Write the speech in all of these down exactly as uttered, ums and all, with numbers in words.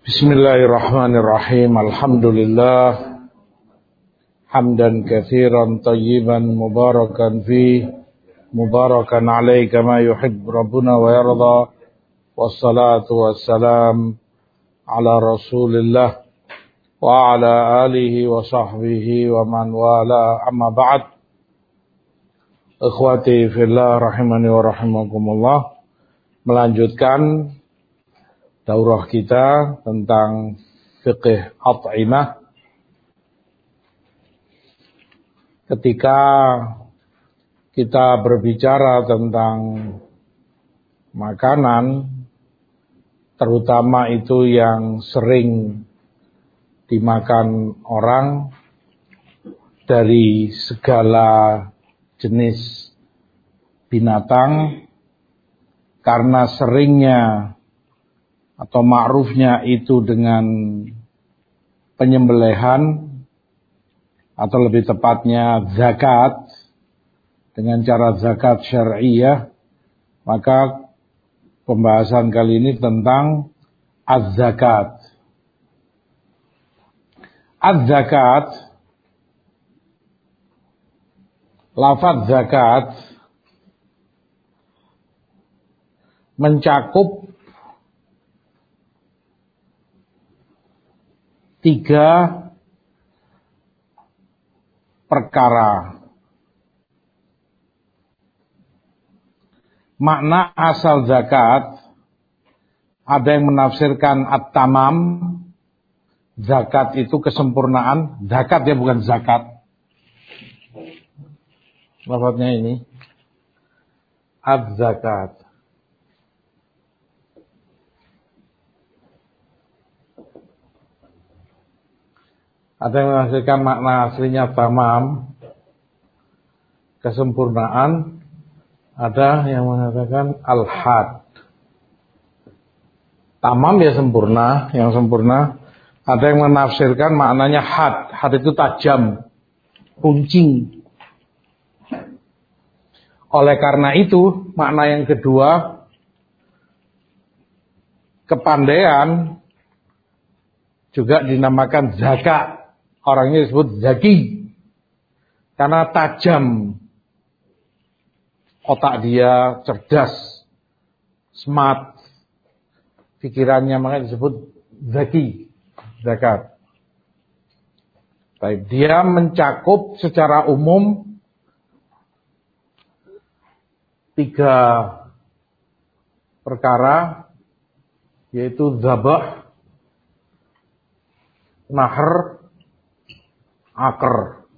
Bismillahirrahmanirrahim. Alhamdulillah hamdan katsiran tayyiban mubarakan fi mubarakan alaihi kama yuhibbu rabbuna wa yarda. Wassalatu wassalam ala Rasulillah wa ala alihi wa sahbihi wa man wala, amma ba'd. Ikhwati fillah rahimani wa rahimakumullah. Melanjutkan daurah kita tentang fiqh at'imah. Ketika kita berbicara tentang makanan, terutama itu yang sering dimakan orang dari segala jenis binatang, karena seringnya atau ma'rufnya itu dengan penyembelihan, atau lebih tepatnya zakat, dengan cara zakat syar'iyah, maka pembahasan kali ini tentang az-zakat. Az-zakat, lafaz zakat mencakup tiga perkara. Makna asal zakat, ada yang menafsirkan at-tamam, zakat itu kesempurnaan. Zakat ya, bukan zakat. Lafadznya ini az-zakat. Ada yang menghasilkan makna aslinya tamam, kesempurnaan. Ada yang mengatakan al-had, tamam ya sempurna, yang sempurna. Ada yang menafsirkan maknanya had, had itu tajam, kuncing. Oleh karena itu, makna yang kedua, kepandaian, juga dinamakan zakat. Orangnya disebut zaki, karena tajam otak dia, cerdas, smart pikirannya, makanya disebut zaki, zakat. Baik, dia mencakup secara umum tiga perkara, yaitu zabah, nahr, akar.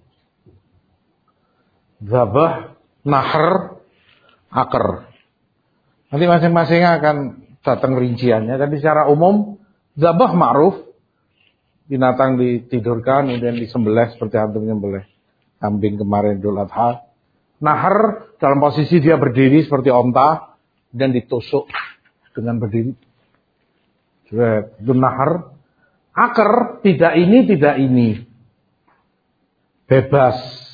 Zabah, nahr, akar. Nanti masing-masing akan datang rinciannya. Tapi secara umum, zabah ma'ruf, binatang ditidurkan kemudian disembelih seperti antum nyembelih kambing kemarin Idul Adha. Nahr, dalam posisi dia berdiri seperti onta dan ditusuk dengan berdiri. Itu nahr. Akar, tidak ini, tidak ini. Bebas.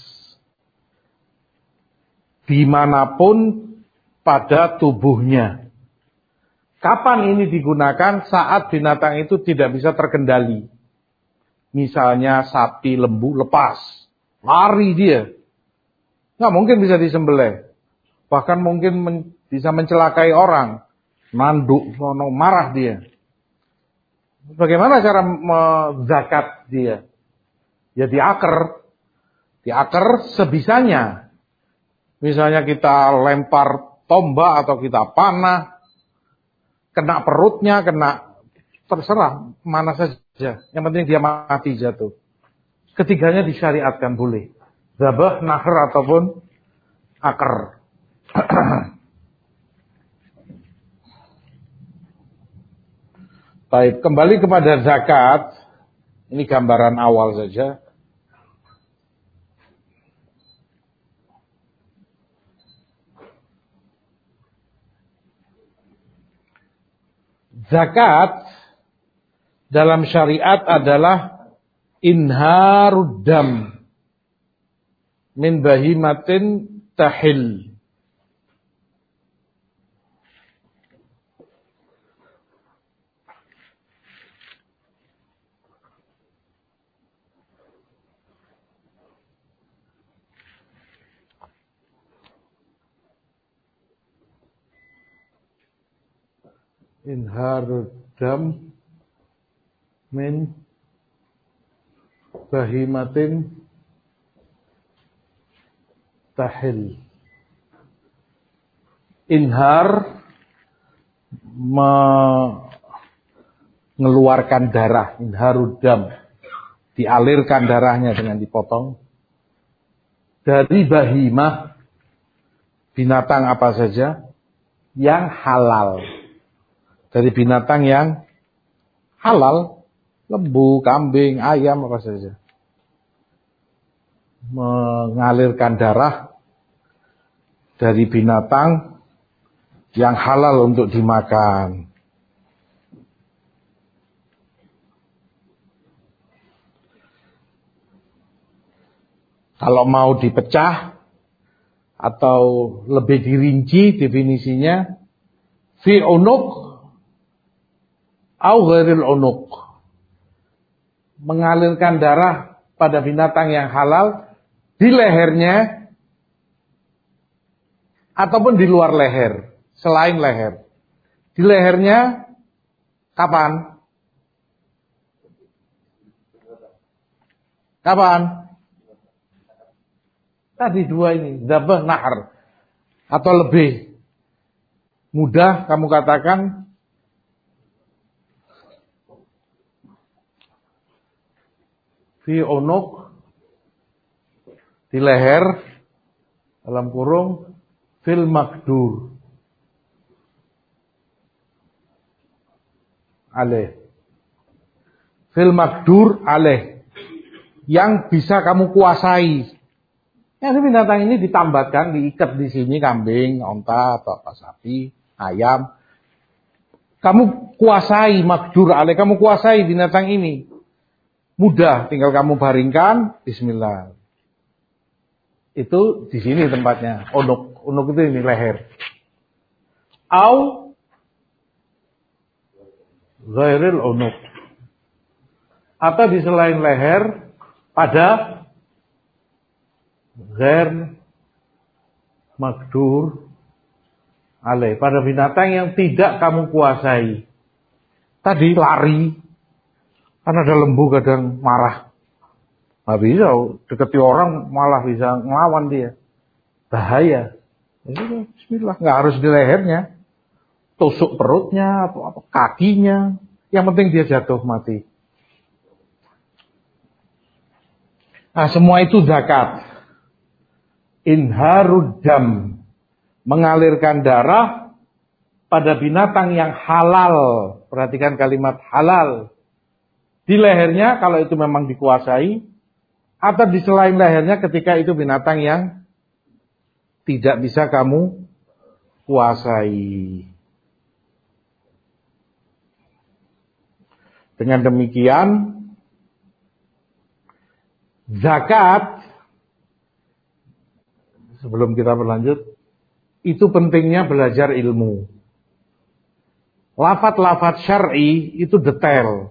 Dimanapun pada tubuhnya. Kapan ini digunakan? Saat binatang itu tidak bisa terkendali. Misalnya sapi, lembu, lepas. Lari dia. Nggak mungkin bisa disembelih. Bahkan mungkin men- bisa mencelakai orang. Nanduk, marah dia. Bagaimana cara menzakat dia? Ya diaker. Diaker sebisanya. Misalnya kita lempar tombak atau kita panah, kena perutnya, kena, terserah mana saja. Yang penting dia mati jatuh. Ketiganya disyariatkan boleh. Zabah, nahr ataupun akar. Baik, kembali kepada zakat. Ini gambaran awal saja. Zakat dalam syariat adalah inharud dam min bahimatin tahil. Inharud dam min bahimatin tahil. Inhar mengeluarkan darah, inharud dam, dialirkan darahnya dengan dipotong dari bahimah, binatang apa saja yang halal. Dari binatang yang halal, lembu, kambing, ayam, apa saja. Mengalirkan darah dari binatang yang halal untuk dimakan. Kalau mau dipecah atau lebih dirinci definisinya, fi unuq au ghairil unuq, mengalirkan darah pada binatang yang halal di lehernya ataupun di luar leher, selain leher. Di lehernya kapan? Kapan? Tadi dua ini, dzabah nahar. Atau lebih mudah kamu katakan fi unuq, di leher, dalam kurung fil makdur alaih, fil makdur alaih, yang bisa kamu kuasai. Yang binatang ini ditambatkan, diikat di sini, kambing, onta atau apa, sapi, ayam. Kamu kuasai makdur alaih, kamu kuasai binatang ini. Mudah, tinggal kamu baringkan, bismillah. Itu di sini tempatnya, unuk. Unuk itu ini leher. Au ghairil unuk, atau di selain leher pada ghair makdur alaih, pada binatang yang tidak kamu kuasai. Tadi lari, kan ada lembu kadang marah, nggak bisa deketi orang, malah bisa ngelawan dia, bahaya. Jadi, bismillah, nggak harus di lehernya, tusuk perutnya atau apa, kakinya, yang penting dia jatuh mati. Nah, semua itu zakat. Inharud dam, mengalirkan darah pada binatang yang halal. Perhatikan kalimat halal. Di lehernya kalau itu memang dikuasai, atau di selain lehernya ketika itu binatang yang tidak bisa kamu kuasai. Dengan demikian, zakat, sebelum kita berlanjut, itu pentingnya belajar ilmu. Lafaz-lafaz syar'i itu detail.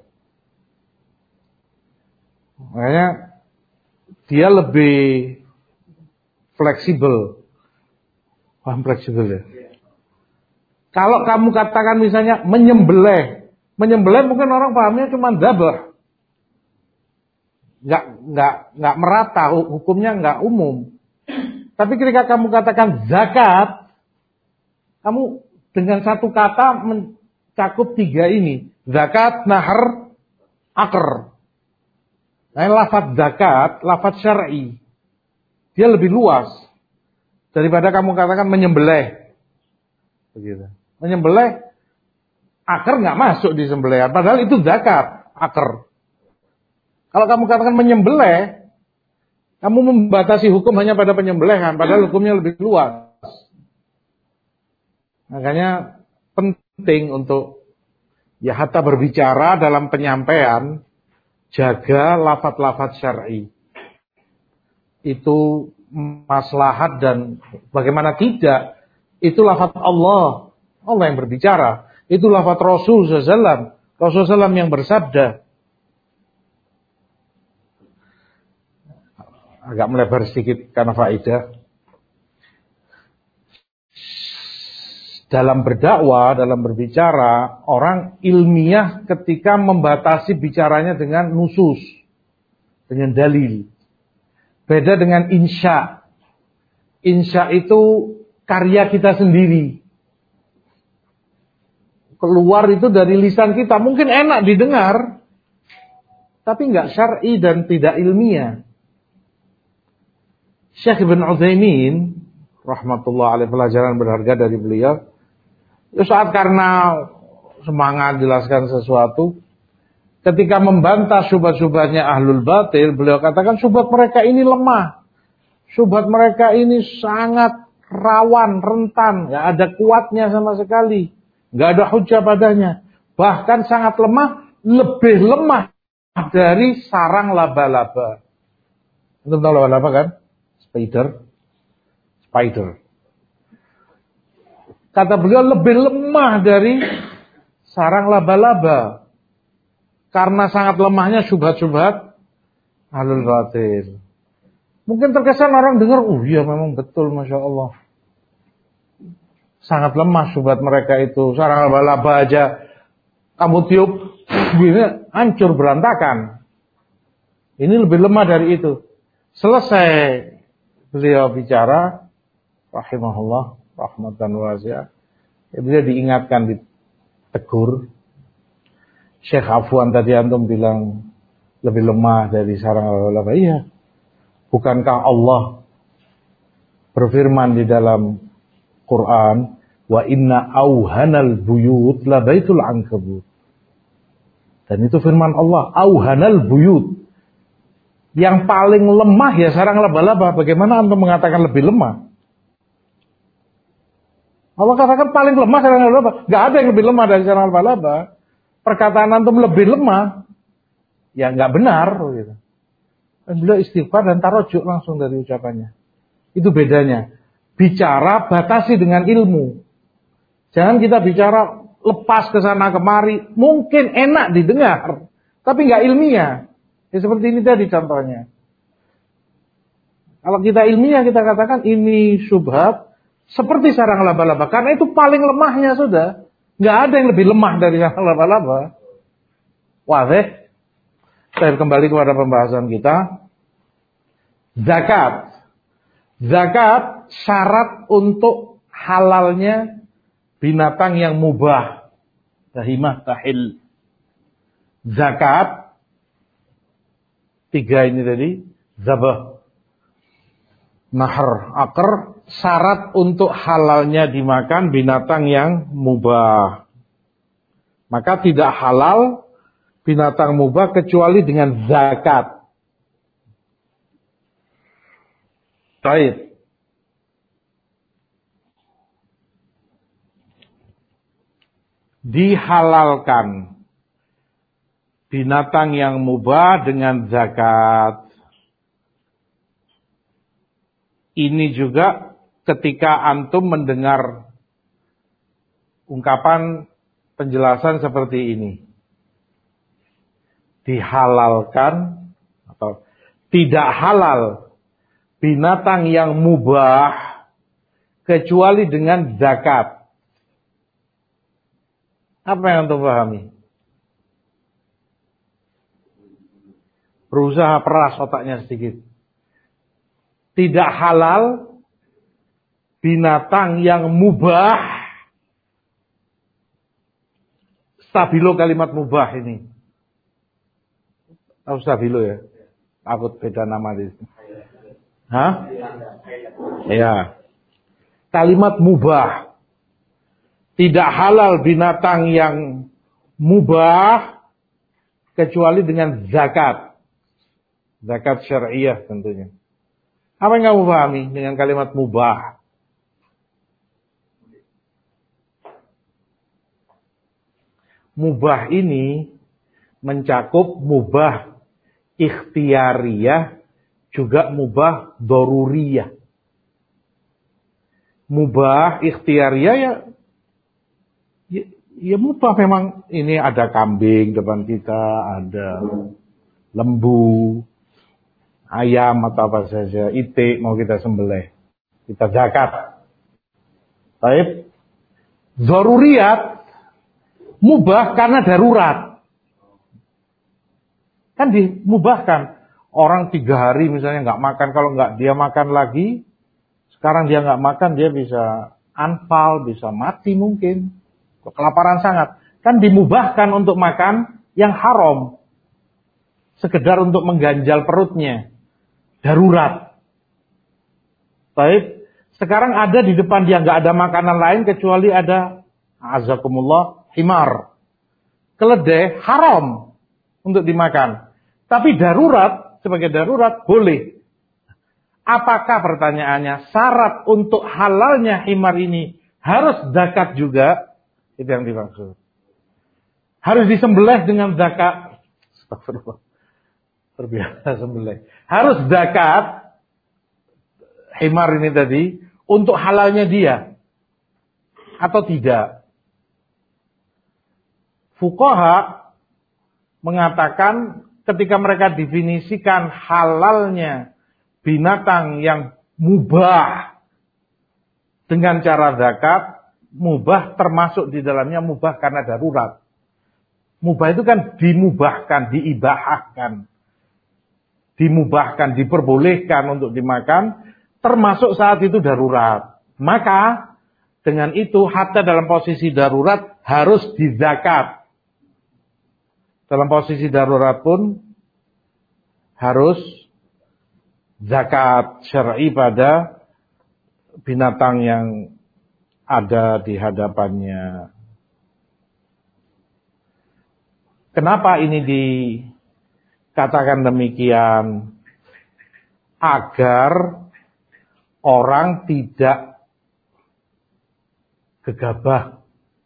Makanya dia lebih fleksibel. Paham fleksibel ya? Kalau kamu katakan misalnya menyembelih, menyembelih mungkin orang pahamnya cuma dzabah. Enggak enggak enggak merata, hukumnya enggak umum. Tapi ketika kamu katakan zakat, kamu dengan satu kata mencakup tiga ini. Zakat, nahar, akar. Nah, lafaz zakat, lafaz syar'i, dia lebih luas daripada kamu katakan menyembelih. Begitu. Menyembelih, akar nggak masuk di sembelihan, padahal itu zakat, akar. Kalau kamu katakan menyembelih, kamu membatasi hukum hanya pada penyembelihan, padahal hukumnya lebih luas. Makanya penting untuk ya hatta berbicara dalam penyampaian, jaga lafaz-lafaz syar'i. Itu maslahat, dan bagaimana tidak, itu lafaz Allah. Allah yang berbicara. Itu lafaz Rasul sallallahu alaihi wasallam. Rasul sallallahu alaihi wasallam yang bersabda. Agak melebar sedikit karena faedah. dalam berdakwah, dalam berbicara, orang ilmiah ketika membatasi bicaranya dengan nusus, dengan dalil. Beda dengan insya. Insya itu karya kita sendiri. Keluar itu dari lisan kita. Mungkin enak didengar, tapi nggak syar'i dan tidak ilmiah. Syekh Ibn Utsaimin, rahmatullah alaih, pelajaran berharga dari beliau. Itu saat karena semangat jelaskan sesuatu, ketika membantah syubhat-syubhatnya ahlul batil, beliau katakan syubhat mereka ini lemah. Syubhat mereka ini sangat rawan, rentan, gak ada kuatnya sama sekali. Gak ada hujah padanya. Bahkan sangat lemah, lebih lemah dari sarang laba-laba. Anda tahu laba-laba kan? Spider. Spider. Kata beliau lebih lemah dari sarang laba-laba. Karena sangat lemahnya syubhat-syubhat ahlul batil. Mungkin terkesan orang dengar, oh iya memang betul, Masya Allah. Sangat lemah syubhat mereka itu. Sarang laba-laba aja kamu tiup, gini, hancur berantakan. Ini lebih lemah dari itu. Selesai beliau bicara, rahimahullah, rahmatan wasi'ah. Ya, beliau diingatkan, ditegur. Syekh Afwan tadi antum bilang lebih lemah dari sarang laba-laba. Iya. Bukankah Allah berfirman di dalam Quran, wa inna auhanal buyut la baitul ankabut. Dan itu firman Allah, auhanal buyut. Yang paling lemah ya sarang laba-laba. Bagaimana antum mengatakan lebih lemah? Allah katakan paling lemah sarang laba-laba. Gak ada yang lebih lemah dari sarang laba-laba. Perkataan antum lebih lemah, ya gak benar. Gitu. Dan beliau istighfar dan tarojuk langsung dari ucapannya. Itu bedanya. Bicara batasi dengan ilmu. Jangan kita bicara lepas ke sana kemari. Mungkin enak didengar, tapi gak ilmiah. Ya seperti ini tadi contohnya. Kalau kita ilmiah kita katakan ini syubhat seperti sarang laba-laba. Karena itu paling lemahnya sudah. Nggak ada yang lebih lemah dari sarang laba-laba. Wazih. Saya kembali kepada pembahasan kita. Zakat. Zakat syarat untuk halalnya binatang yang mubah. Bahimah tahil. Zakat. Tiga ini tadi. Zabah. Nahr, akar, syarat untuk halalnya dimakan binatang yang mubah. Maka tidak halal binatang mubah kecuali dengan zakat. Baik. Dihalalkan binatang yang mubah dengan zakat. Ini juga ketika antum mendengar ungkapan penjelasan seperti ini. Dihalalkan atau tidak halal binatang yang mubah kecuali dengan zakat. Apa yang antum pahami? Berusaha peras otaknya sedikit. Tidak halal binatang yang mubah. Stabilo kalimat mubah ini. Tahu stabilo ya? Takut beda nama di sini. Hah? Ya. Kalimat mubah. Tidak halal binatang yang mubah kecuali dengan zakat. Zakat syariah tentunya. Apa yang kamu pahami dengan kalimat mubah? Mubah ini mencakup mubah ikhtiyariyah, juga mubah doruriyah. Mubah ikhtiyariyah ya, ya, ya mubah memang. Ini ada kambing depan kita, ada lembu, ayam atau apa saja, itik mau kita sembelih, kita zakat. Baik. Dzaruriyat mubah karena darurat. Kan dimubahkan. Orang tiga hari misalnya nggak makan, kalau nggak dia makan lagi, sekarang dia nggak makan, dia bisa anfal, bisa mati mungkin. Kelaparan sangat. Kan dimubahkan untuk makan yang haram. Sekedar untuk mengganjal perutnya. Darurat. Baik. Sekarang ada di depan dia nggak ada makanan lain kecuali ada azakumullah himar. Keledai haram untuk dimakan. Tapi darurat, sebagai darurat boleh. Apakah pertanyaannya syarat untuk halalnya himar ini harus zakat juga? Itu yang dimaksud. Harus disembelih dengan zakat. Astagfirullah. Terbiasa sembelih. Harus zakat himar ini tadi untuk halalnya dia atau tidak? Fuqaha mengatakan ketika mereka definisikan halalnya binatang yang mubah dengan cara zakat, mubah termasuk di dalamnya mubah karena darurat. Mubah itu kan dimubahkan, diibahahkan, dimubahkan, diperbolehkan untuk dimakan. Termasuk saat itu darurat. Maka dengan itu hatta dalam posisi darurat harus dizakat. Dalam posisi darurat pun harus zakat syar'i pada binatang yang ada di hadapannya. Kenapa ini dikatakan demikian? Agar orang tidak gegabah,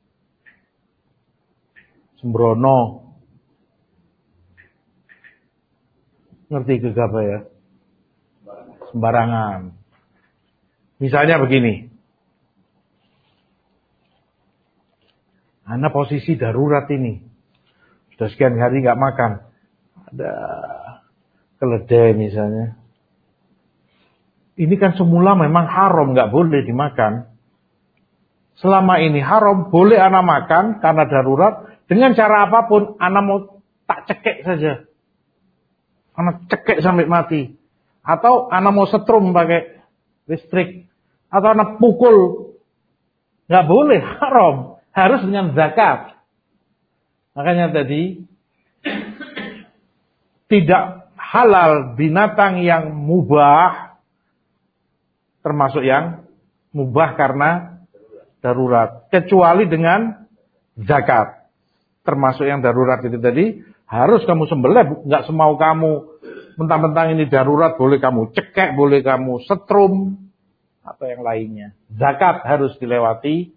sembrono. Ngerti gegabah ya? Sembarangan. Misalnya begini. Ana posisi darurat ini. Sudah sekian hari nggak makan. Ada keledai misalnya. Ini kan semula memang haram, nggak boleh dimakan. Selama ini haram, boleh anak makan karena darurat. Dengan cara apapun, anak mau tak cekek saja. Anak cekek sampai mati. Atau anak mau setrum pakai listrik. Atau anak pukul. Nggak boleh, haram. Harus dengan zakat. Makanya tadi, tidak halal binatang yang mubah, termasuk yang mubah karena darurat. Kecuali dengan zakat. Termasuk yang darurat itu tadi. Harus kamu sembelih. Nggak semau kamu. Mentang-mentang ini darurat. Boleh kamu cekek. Boleh kamu setrum. Atau yang lainnya. Zakat harus dilewati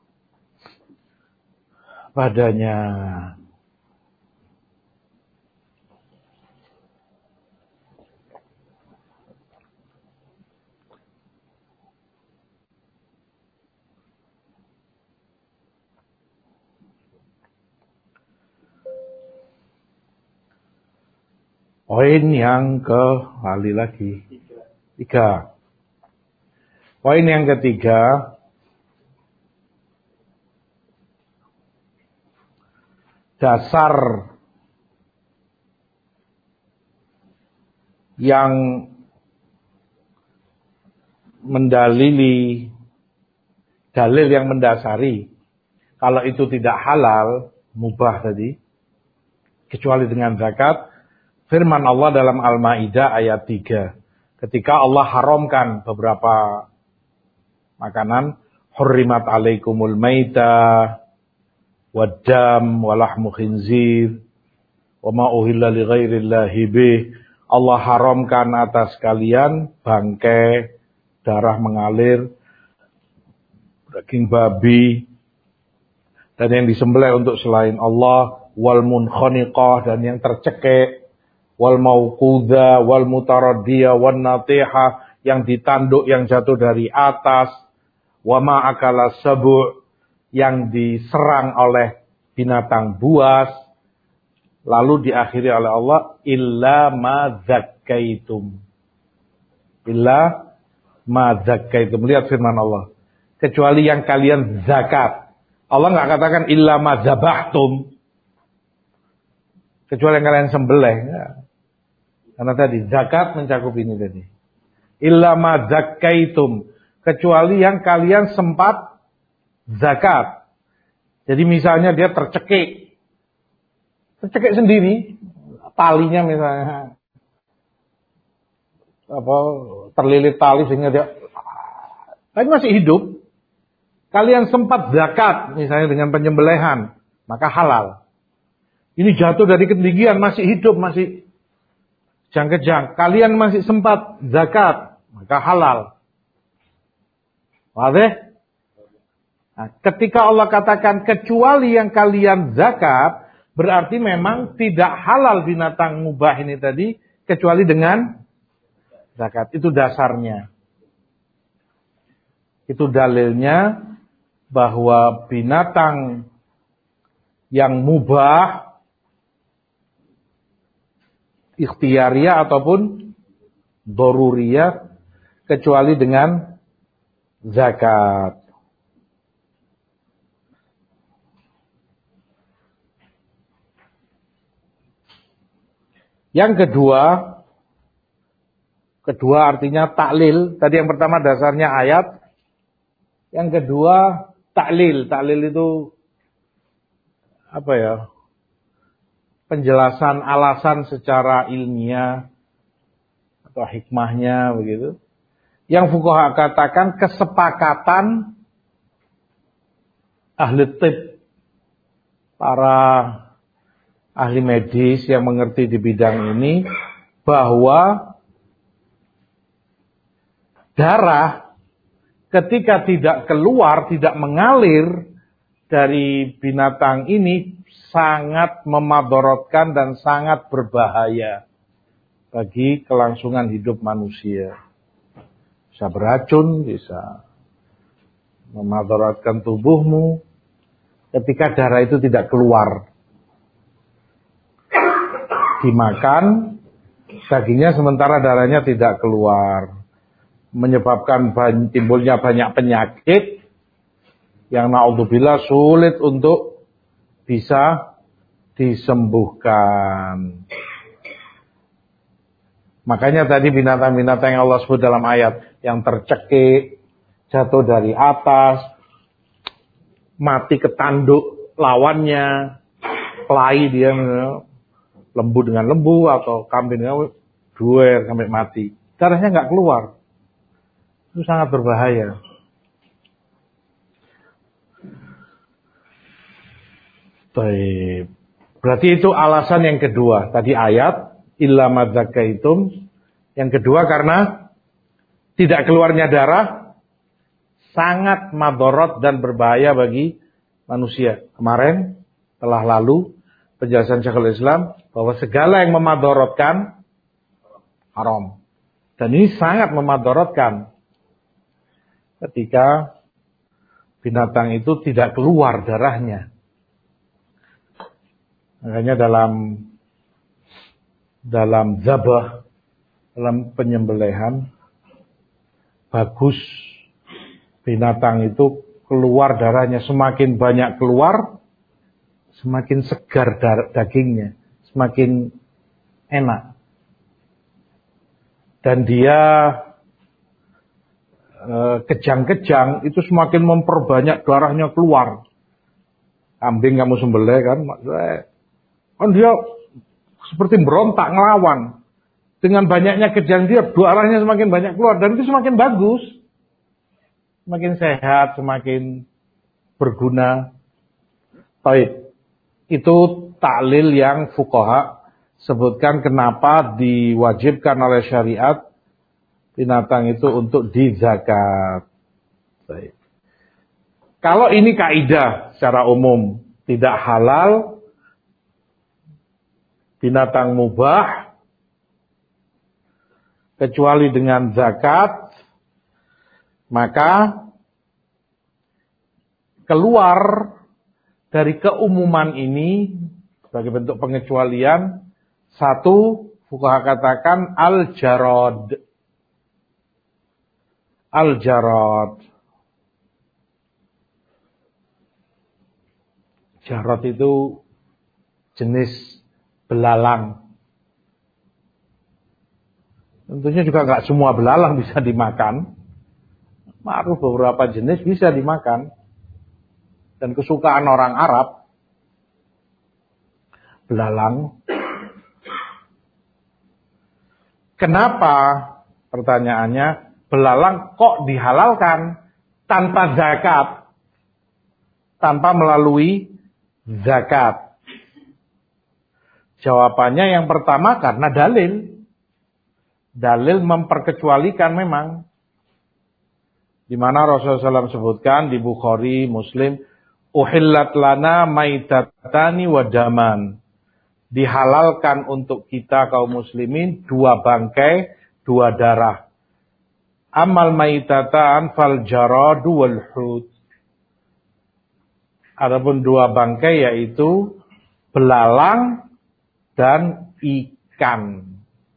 padanya. Poin yang ke, kali lagi, tiga. Poin yang ketiga, dasar yang mendalili, dalil yang mendasari, kalau itu tidak halal, mubah tadi, kecuali dengan zakat. Firman Allah dalam Al-Maidah ayat tiga. Ketika Allah haramkan beberapa makanan, hurrimat alaikumul maitah waddam walahmu khinzir wa ma uhilla li ghairillahi bih. Allah haramkan atas kalian bangkai, darah mengalir, daging babi, dan yang disembelih untuk selain Allah, wal munkhaniqah, dan yang tercekik, wal mauqudha wal mutaraddiya wan natihah, yang ditanduk yang jatuh dari atas, wa ma akala sabu', yang diserang oleh binatang buas. Lalu diakhiri oleh Allah, illa ma zakkaitum, illa ma zakkaitum. Lihat firman Allah, kecuali yang kalian zakat. Allah nggak katakan illa ma dzabahtum, kecuali yang kalian sembelih. Ya. Karena tadi zakat mencakup ini tadi. Illa ma zakkaitum, kecuali yang kalian sempat zakat. Jadi misalnya dia tercekik. Tercekik sendiri, talinya misalnya apa terlilit tali sehingga dia tapi masih hidup. Kalian sempat zakat misalnya dengan penyembelihan, maka halal. Ini jatuh dari ketinggian, masih hidup, masih jang-kejang. Kalian masih sempat zakat, maka halal. Wadah? Nah, ketika Allah katakan kecuali yang kalian zakat, berarti memang tidak halal binatang mubah ini tadi, kecuali dengan zakat. Itu dasarnya. Itu dalilnya bahwa binatang yang mubah, ikhtiyariyah ataupun doruriyah, kecuali dengan zakat. Yang kedua, kedua artinya taklil. Tadi yang pertama dasarnya ayat. Yang kedua taklil. Taklil itu apa ya? Penjelasan alasan secara ilmiah atau hikmahnya begitu. Yang fuqaha katakan kesepakatan ahli tib, para ahli medis yang mengerti di bidang ini, bahwa darah ketika tidak keluar, tidak mengalir dari binatang ini sangat memadorotkan dan sangat berbahaya bagi kelangsungan hidup manusia. Bisa beracun, bisa memadorotkan tubuhmu ketika darah itu tidak keluar. Dimakan dagingnya sementara darahnya tidak keluar, menyebabkan timbulnya banyak penyakit yang naudzubillah sulit untuk bisa disembuhkan. Makanya tadi binatang-binatang yang Allah sebut dalam ayat, yang tercekik, jatuh dari atas, mati ketanduk lawannya, kelahi dia, lembu dengan lembu atau kambing dengan duer sampai mati. Darahnya nggak keluar. Itu sangat berbahaya. Baik. Berarti itu alasan yang kedua. Tadi ayat illa madzakaitum. Yang kedua karena tidak keluarnya darah sangat madorot dan berbahaya bagi manusia. Kemarin telah lalu penjelasan Syekhul Islam bahwa segala yang memadorotkan haram. Dan ini sangat memadorotkan ketika binatang itu tidak keluar darahnya. Makanya dalam dalam zabah, dalam penyembelihan, bagus binatang itu keluar darahnya. Semakin banyak keluar, semakin segar dagingnya, semakin enak. Dan dia kejang-kejang itu semakin memperbanyak darahnya keluar. Kambing kamu sembelih kan, kan dia seperti berontak ngelawan. Dengan banyaknya kejang dia, darahnya semakin banyak keluar dan itu semakin bagus, semakin sehat, semakin berguna. Baik, itu taklil yang fuqaha sebutkan kenapa diwajibkan oleh syariat binatang itu untuk dizakat. Baik. Kalau ini kaidah secara umum tidak halal binatang mubah kecuali dengan zakat, maka keluar dari keumuman ini sebagai bentuk pengecualian, satu fuqaha katakan al-jarad. Al-jarad. Jarad itu jenis belalang. Tentunya juga nggak semua belalang bisa dimakan. Ma'ruf beberapa jenis bisa dimakan. Dan kesukaan orang Arab, belalang. Kenapa? Pertanyaannya, belalang kok dihalalkan tanpa zakat? Tanpa melalui zakat. Jawabannya yang pertama karena dalil. Dalil memperkecualikan memang. Di mana Rasulullah shallallahu alaihi wasallam sebutkan di Bukhari, Muslim, uhillat lana maitatani wa daman. Dihalalkan untuk kita kaum muslimin dua bangkai, dua darah. Amal maitatan fal jaradu wal hut. Adapun dua bangkai yaitu belalang dan ikan.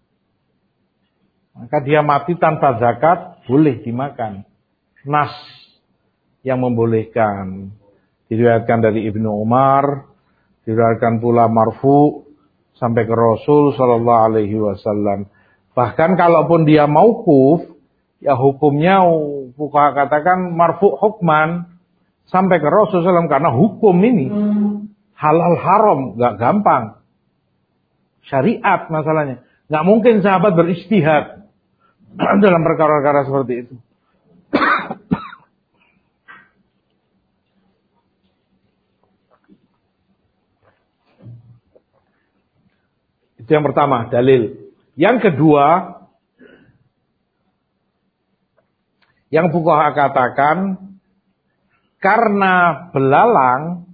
Maka dia mati tanpa zakat, boleh dimakan. Nas yang membolehkan. Diriwayatkan dari Ibnu Umar, diriwayatkan pula marfu sampai ke Rasul sallallahu alaihi wasallam. Bahkan kalaupun dia mauquf, ya hukumnya fuqaha katakan marfu hukman sampai ke Rasul sallallahu alaihi wasallam karena hukum ini halal haram, enggak gampang. Syariat masalahnya. Enggak mungkin sahabat beristihad dalam perkara-perkara seperti itu. Itu yang pertama, dalil. Yang kedua, yang fuqaha katakan, karena belalang,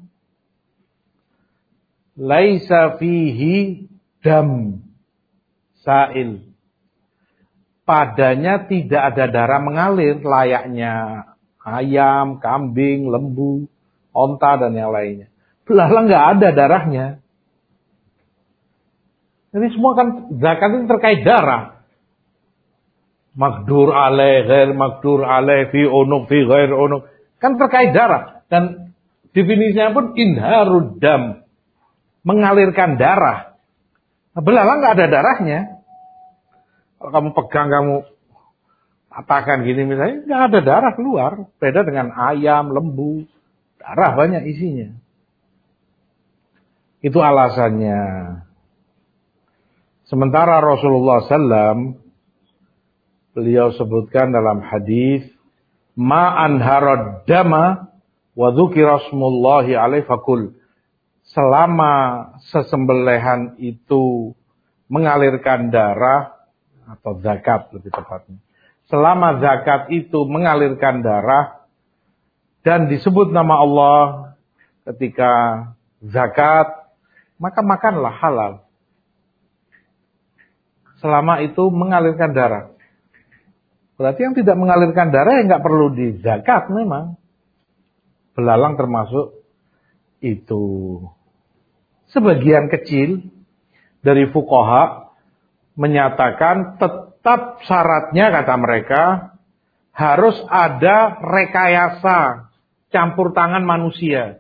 laisa fihi dam sa'il. Padanya tidak ada darah mengalir, layaknya ayam, kambing, lembu, onta, dan yang lainnya. Belalang nggak ada darahnya. Jadi semua kan zakat itu terkait darah. Makdur alaih, ghair makdur alaih, fi unuk, fi ghair unuk. Kan terkait darah. Dan definisinya pun inharud dam. Mengalirkan darah. Nah, belalang gak ada darahnya. Kalau kamu pegang, kamu katakan gini misalnya, gak ada darah keluar. Beda dengan ayam, lembu. Darah banyak isinya. Itu alasannya. Sementara Rasulullah sallallahu alaihi wasallam beliau sebutkan dalam hadis ma anharad dama wa dzukira smullahi alaihi fakul. Selama sesembelihan itu mengalirkan darah atau zakat lebih tepatnya. Selama zakat itu mengalirkan darah dan disebut nama Allah ketika zakat, maka makanlah halal. Selama itu mengalirkan darah. Berarti yang tidak mengalirkan darah ya nggak perlu dizakat memang. Belalang termasuk itu. Sebagian kecil dari fuqaha menyatakan tetap syaratnya kata mereka harus ada rekayasa campur tangan manusia.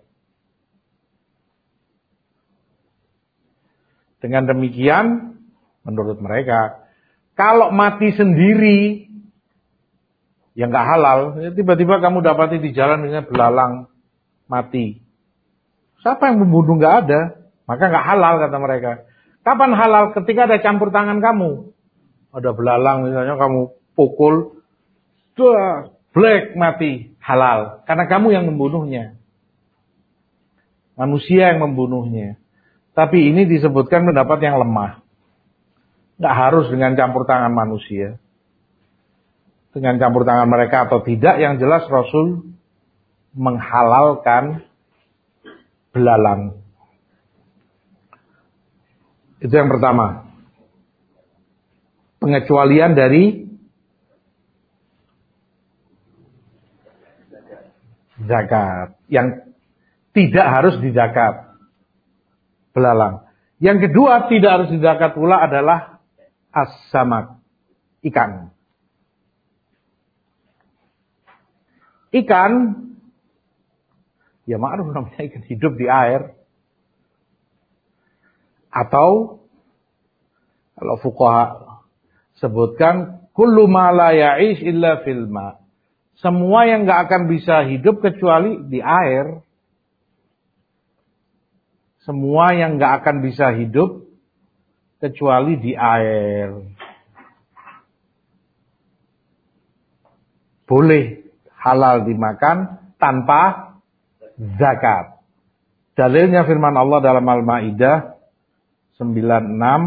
Dengan demikian menurut mereka, kalau mati sendiri, ya nggak halal. Tiba-tiba kamu dapati di jalan misalnya belalang mati. Siapa yang membunuh? Nggak ada. Maka nggak halal kata mereka. Kapan halal? Ketika ada campur tangan kamu. Ada belalang misalnya kamu pukul, duh, black mati. Halal. Karena kamu yang membunuhnya. Manusia yang membunuhnya. Tapi ini disebutkan pendapat yang lemah. Nggak harus dengan campur tangan manusia. Dengan campur tangan mereka atau tidak, yang jelas Rasul menghalalkan belalang. Itu yang pertama. Pengecualian dari zakat. Yang tidak harus dizakat. Belalang. Yang kedua tidak harus dizakat pula adalah as-samak, ikan. Ikan Ya ma'ruf namanya ikan hidup di air. Atau kalau fuqaha sebutkan kullu ma la ya'ish illa fil ma. Semua yang enggak akan bisa hidup kecuali di air. Semua yang enggak akan bisa hidup kecuali di air. Boleh halal dimakan tanpa zakat. Dalilnya firman Allah dalam Al-Maidah sembilan puluh enam,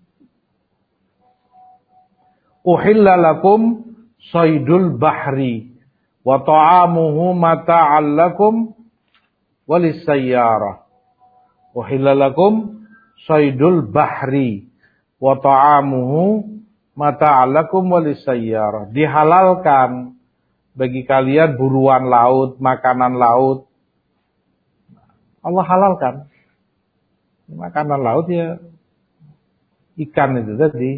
Uhilla lakum saydul bahri wa ta'amuhu mata'al lakum walis sayyarah. Uhilla lakum saydul bahri wa ta'amuhu mata'al lakum walis sayyarah. Dihalalkan bagi kalian buruan laut, makanan laut. Allah halalkan. Makanan laut ya ikan itu tadi.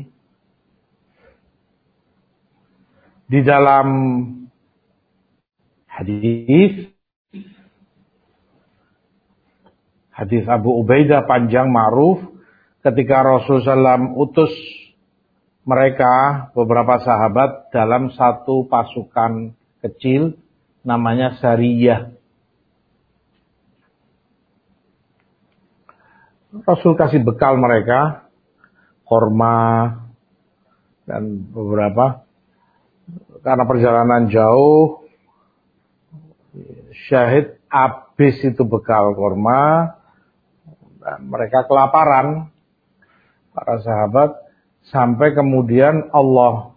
Di dalam hadis hadis Abu Ubaidah panjang ma'ruf ketika Rasulullah shallallahu alaihi wasallam utus mereka beberapa sahabat dalam satu pasukan kecil namanya Sariyah. Rasul kasih bekal mereka korma dan beberapa, karena perjalanan jauh, syahid habis itu bekal korma, dan mereka kelaparan, para sahabat, sampai kemudian Allah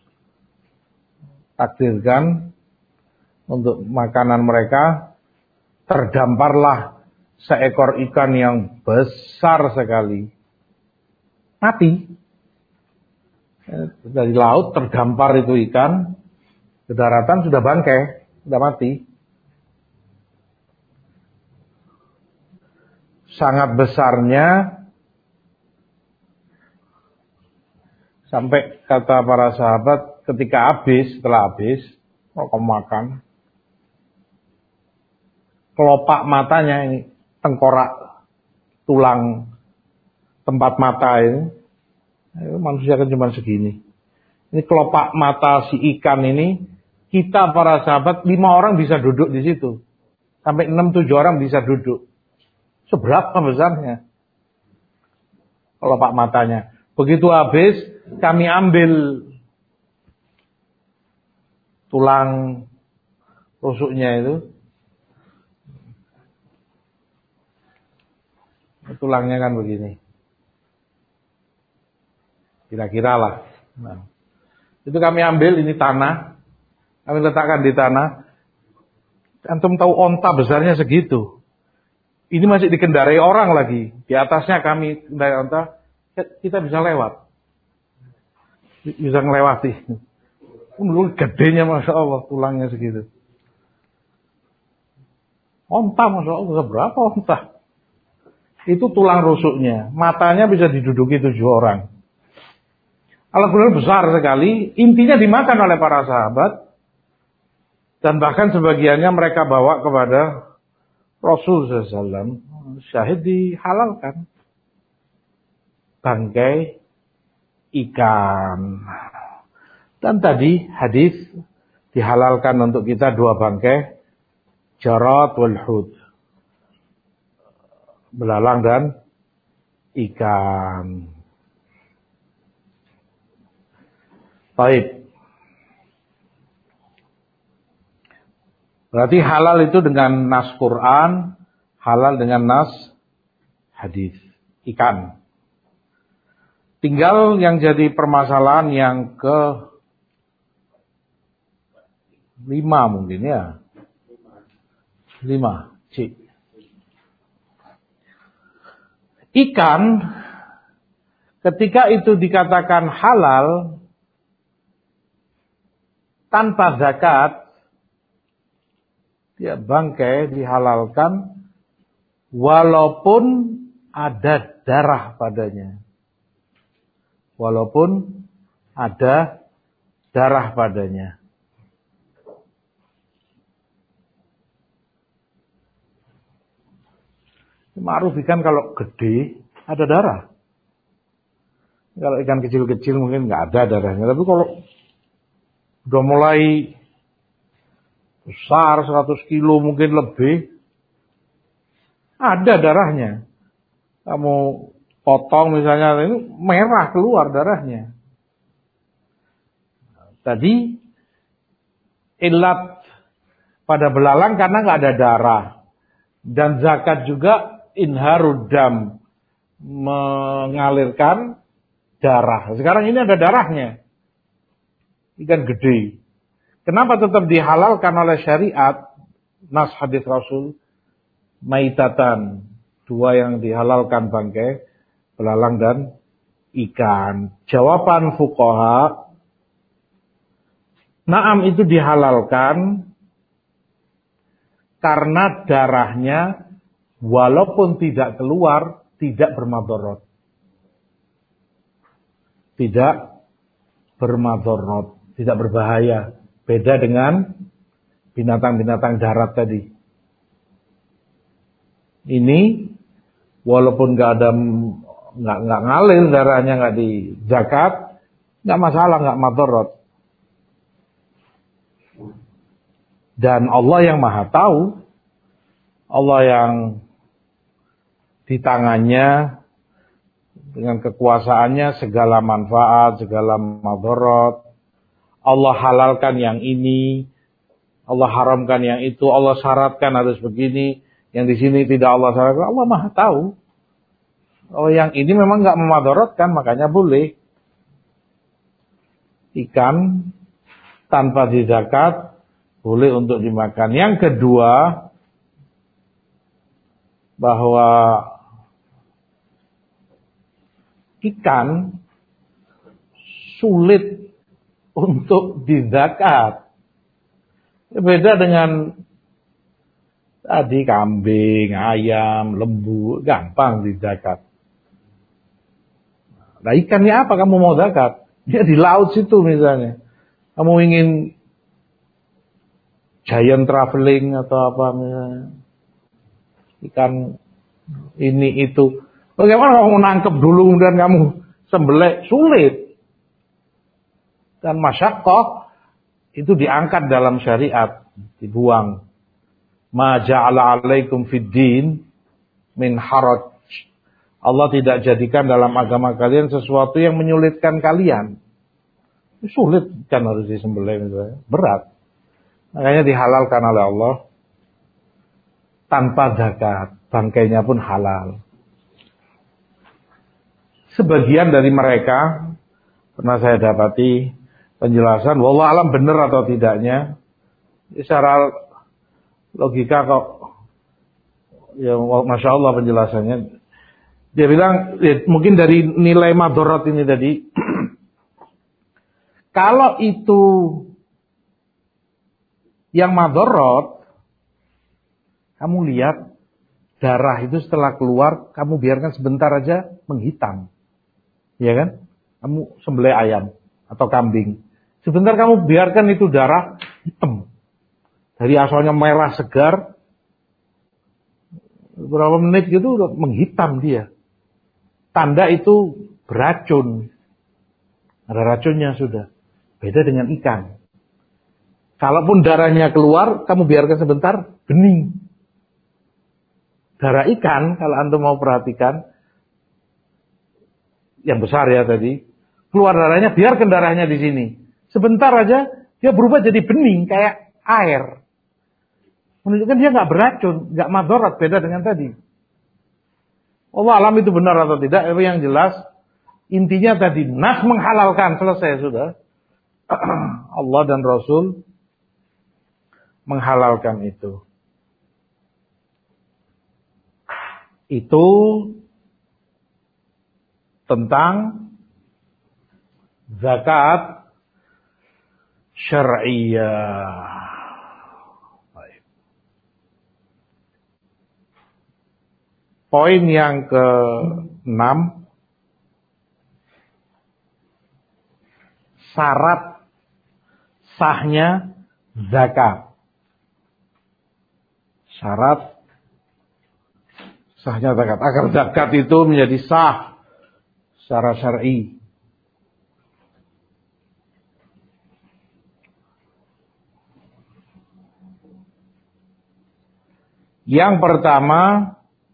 takdirkan untuk makanan mereka, terdamparlah seekor ikan yang besar sekali. Mati. Dari laut terdampar itu ikan, ke daratan sudah bangkai, sudah mati. Sangat besarnya, sampai kata para sahabat ketika habis, setelah habis, mau makan, kelopak matanya ini, tengkorak, tulang, tempat mata ini, manusia kan cuma segini. Ini kelopak mata si ikan ini, kita para sahabat, lima orang bisa duduk di situ. Sampai enam tujuh orang bisa duduk. Seberapa besarnya kelopak matanya. Begitu habis, kami ambil tulang rusuknya itu. Tulangnya kan begini. Kira-kira lah. Nah, itu kami ambil, ini tanah. Kami letakkan di tanah. Antum tahu onta besarnya segitu. Ini masih dikendarai orang lagi. Di atasnya kami kendarai onta. Kita bisa lewat. Bisa ngelewati. Dulu gedenya Masya Allah. Tulangnya segitu. Onta Masya Allah. Berapa onta? Itu tulang rusuknya. Matanya bisa diduduki tujuh orang. Alhamdulillah besar sekali. Intinya dimakan oleh para sahabat. Dan bahkan sebagiannya mereka bawa kepada Rasulullah shallallahu alaihi wasallam. Syahid dihalalkan. Bangkai ikan. Dan tadi hadis dihalalkan untuk kita dua bangkai. Jarat wal hud. Belalang dan ikan. Baik. Berarti halal itu dengan nas Quran, halal dengan nas hadis. Ikan. Tinggal yang jadi permasalahan yang ke lima mungkin ya. Lima. C. Ikan, ketika itu dikatakan halal, tanpa zakat, dia bangkai dihalalkan, walaupun ada darah padanya. Walaupun ada darah padanya. Ma'ruf ikan kalau gede ada darah. Kalau ikan kecil-kecil mungkin nggak ada darahnya. Tapi kalau udah mulai besar seratus kilo mungkin lebih, ada darahnya. Kamu potong misalnya ini merah keluar darahnya. Tadi ilat pada belalang karena nggak ada darah. Dan zakat juga inharudam, mengalirkan darah. Sekarang ini ada darahnya. Ikan gede. Kenapa tetap dihalalkan oleh syariat? Nas hadis Rasul, maitatan, dua yang dihalalkan bangkai, belalang dan ikan. Jawaban fuqaha, na'am itu dihalalkan karena darahnya walaupun tidak keluar, tidak bermadharat. Tidak bermadharat, tidak berbahaya. Beda dengan binatang-binatang darat tadi. Ini walaupun nggak ada nggak nggak ngalir darahnya, nggak di zakat, nggak masalah, nggak madharat. Dan Allah yang Maha Tahu, Allah yang di tangannya dengan kekuasaannya segala manfaat, segala madharat. Allah halalkan yang ini, Allah haramkan yang itu, Allah syaratkan harus begini, yang di sini tidak Allah syaratkan. Allah Maha Tahu. Oh, yang ini memang nggak memadaratkan, makanya boleh. Ikan tanpa dizakat boleh untuk dimakan. Yang kedua, bahwa ikan sulit untuk dizakat. Beda dengan tadi kambing, ayam, lembu, gampang dizakat. Nah, ikannya apa kamu mau zakat? Dia di laut situ misalnya. Kamu ingin giant traveling atau apa misalnya. Ikan ini itu. Bagaimana kamu nangkep dulu dan kamu sembelih? Sulit. Dan masyaqqah itu diangkat dalam syariat, dibuang. Ma ja'ala 'alaikum fid din min haraj. Allah tidak jadikan dalam agama kalian sesuatu yang menyulitkan kalian. Sulit kan harus disembelih misalnya, berat. Makanya dihalalkan oleh Allah tanpa zakat, bangkainya pun halal. Sebagian dari mereka pernah saya dapati penjelasan, wallah alam benar atau tidaknya, secara logika kok, ya masya Allah penjelasannya. Dia bilang ya, mungkin dari nilai madharat ini tadi, kalau itu yang madharat, kamu lihat darah itu setelah keluar, kamu biarkan sebentar aja menghitam. Ya kan? Kamu sembelih ayam atau kambing. Sebentar kamu biarkan itu darah hitam. Dari asalnya merah segar, beberapa menit gitu udah menghitam dia. Tanda itu beracun. Ada racunnya sudah. Beda dengan ikan. Kalaupun darahnya keluar, kamu biarkan sebentar, bening. Darah ikan, kalau antum mau perhatikan, yang besar ya tadi, keluar darahnya, biarkan darahnya di sini. Sebentar aja, dia berubah jadi bening, kayak air. Menunjukkan dia nggak beracun, nggak madharat, beda dengan tadi. Allah alam itu benar atau tidak, tapi yang jelas, intinya tadi, nas menghalalkan, selesai sudah. Allah dan Rasul menghalalkan itu. Itu tentang zakat syar'iyah. Poin yang keenam, syarat sahnya zakat. Syarat Sahnya zakat. Agar zakat itu menjadi sah secara syar'i. Yang pertama,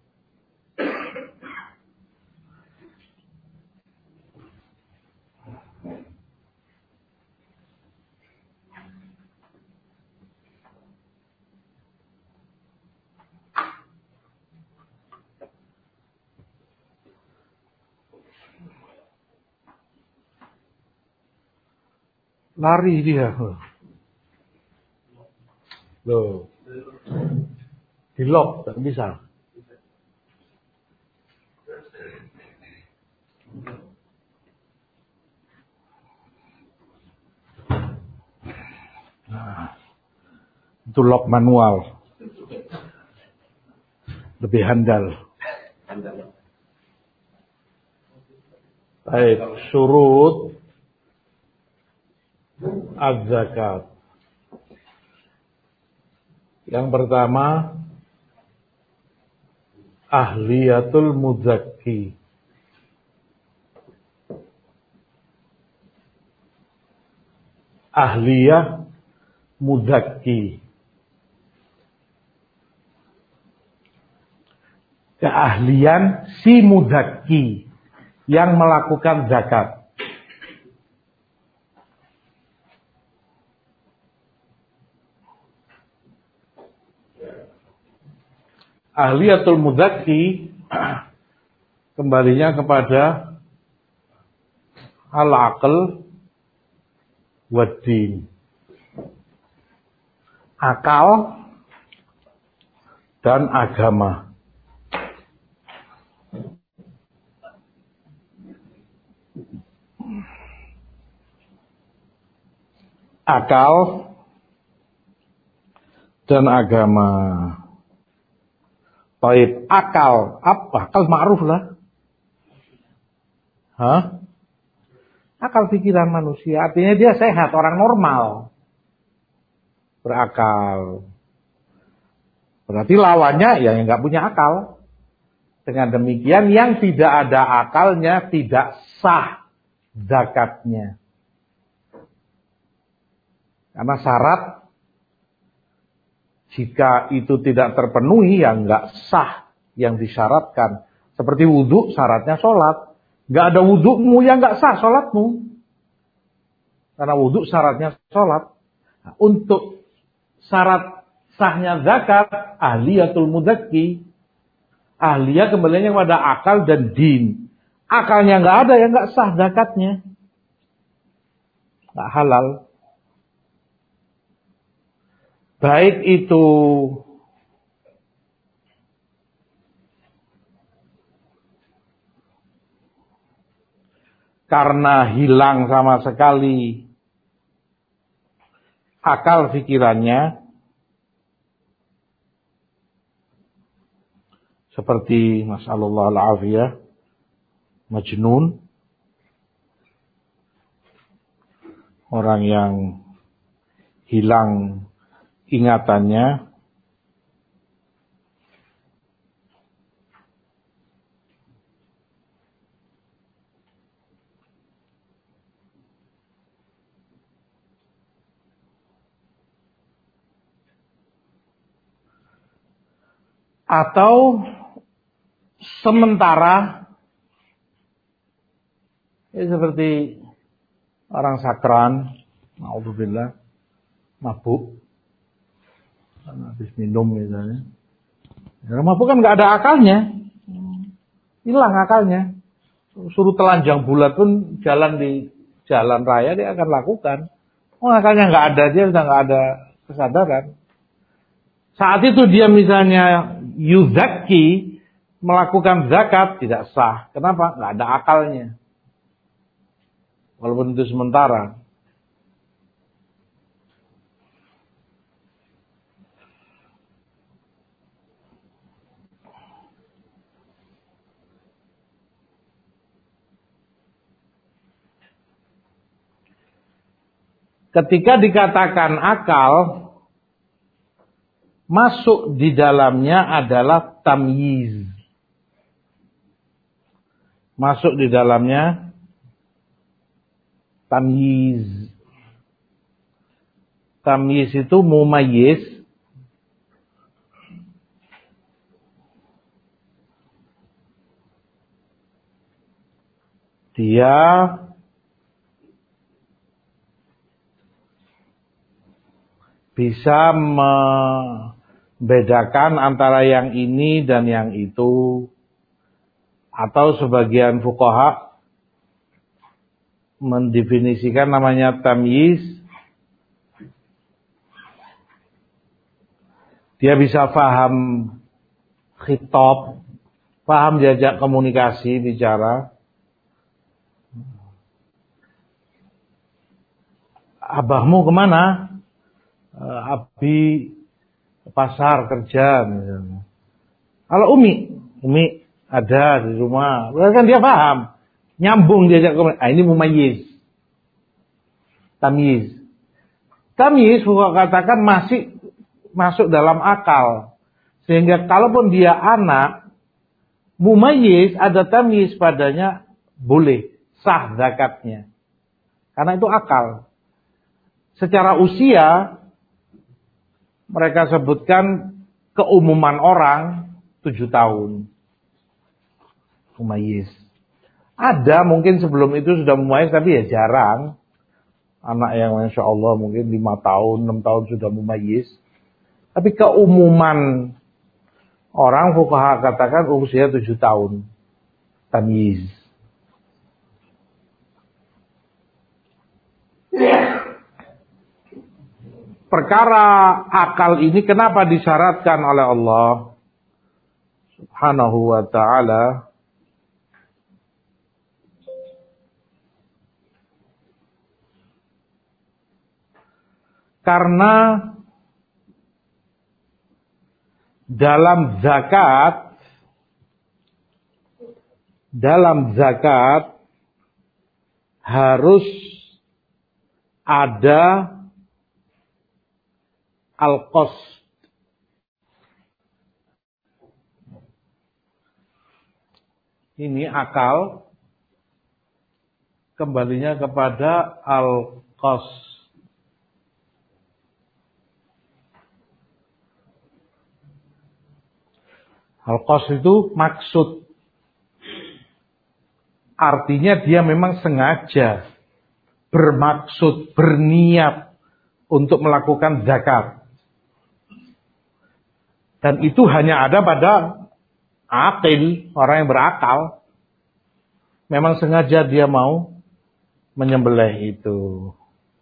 lari dia. Loh. Di lock, tak bisa. Nah, itu lock manual. Lebih handal. Baik, syurut az-zakat. Yang pertama, ahliyatul muzakki. Ahliyah muzakki. Keahlian si muzakki yang melakukan zakat. Ahliyatul muzakki kembalinya kepada al-aql wad-din. Akal dan agama. Akal dan agama. Baik, akal, apa? Akal ma'ruf lah. Hah? Akal pikiran manusia, artinya dia sehat, orang normal. Berakal. Berarti lawannya ya yang nggak punya akal. Dengan demikian yang tidak ada akalnya tidak sah zakatnya. Karena syarat jika itu tidak terpenuhi ya nggak sah yang disyaratkan. Seperti wudhu syaratnya sholat. Nggak ada wudhumu ya nggak sah sholatmu. Karena wudhu syaratnya sholat. Nah, untuk syarat sahnya zakat, ahliyatul muzakki. Ahliyah kembalinya kepada akal dan din. Akalnya nggak ada ya nggak sah zakatnya. Nggak halal. Baik itu karena hilang sama sekali akal pikirannya, seperti masallallahu al-afiyah, majnun, orang yang hilang ingatannya, atau sementara ya seperti orang sakran, naudzubillah, mabuk, habis minum misalnya. Ya, mabuk kan nggak ada akalnya, hilang akalnya. Suruh telanjang bulat pun jalan di jalan raya dia akan lakukan. Oh akalnya nggak ada, dia sudah nggak ada kesadaran. Saat itu dia misalnya yuzakki, melakukan zakat, tidak sah. Kenapa? Nggak ada akalnya. Walaupun itu sementara. Ketika dikatakan akal, masuk di dalamnya adalah tamyiz. masuk di dalamnya tamyiz. Tamyiz itu mumayyiz. Dia bisa membedakan antara yang ini dan yang itu. Atau sebagian fuqaha mendefinisikan namanya tamyiz. Dia bisa paham khitab, paham diajak komunikasi, bicara. Abahmu kemana? Abi pasar kerja misalnya. Kalau Umi, Umi ada di rumah. Kan dia paham, nyambung diajak komunikasi. Ah, ini mumayyiz. Tamyiz. Tamyiz bukan katakan masih masuk dalam akal. Sehingga kalaupun dia anak, mumayyiz ada tamyiz padanya boleh sah zakatnya. Karena itu akal. Secara usia mereka sebutkan keumuman orang tujuh tahun. Mumayyiz. Ada mungkin sebelum itu sudah mumayyiz tapi ya jarang. Anak yang Masya Allah mungkin lima tahun, enam tahun sudah mumayyiz. Tapi keumuman orang fuqaha katakan usia tujuh tahun. Tamyiz. Perkara akal ini kenapa disyaratkan oleh Allah Subhanahu wa ta'ala? Karena dalam zakat dalam zakat harus ada al-qasd. Ini akal kembalinya kepada al-qasd. Al-qasd itu maksud. Artinya dia memang sengaja, bermaksud, berniat untuk melakukan zakat. Dan itu hanya ada pada akil, orang yang berakal. Memang sengaja dia mau menyembelih itu.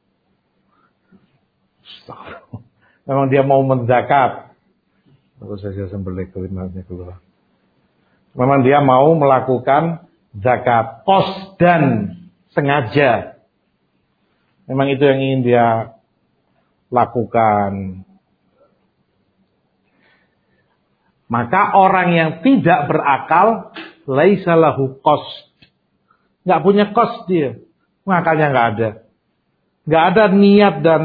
Memang dia mau menzakat. Terus saja sembelih kalimatnya keluar. Memang dia mau melakukan zakat. Qasd dan sengaja. Memang itu yang ingin dia lakukan. Maka orang yang tidak berakal laisa lahu qasd. Enggak punya qasd dia. Akalnya enggak ada. Enggak ada niat dan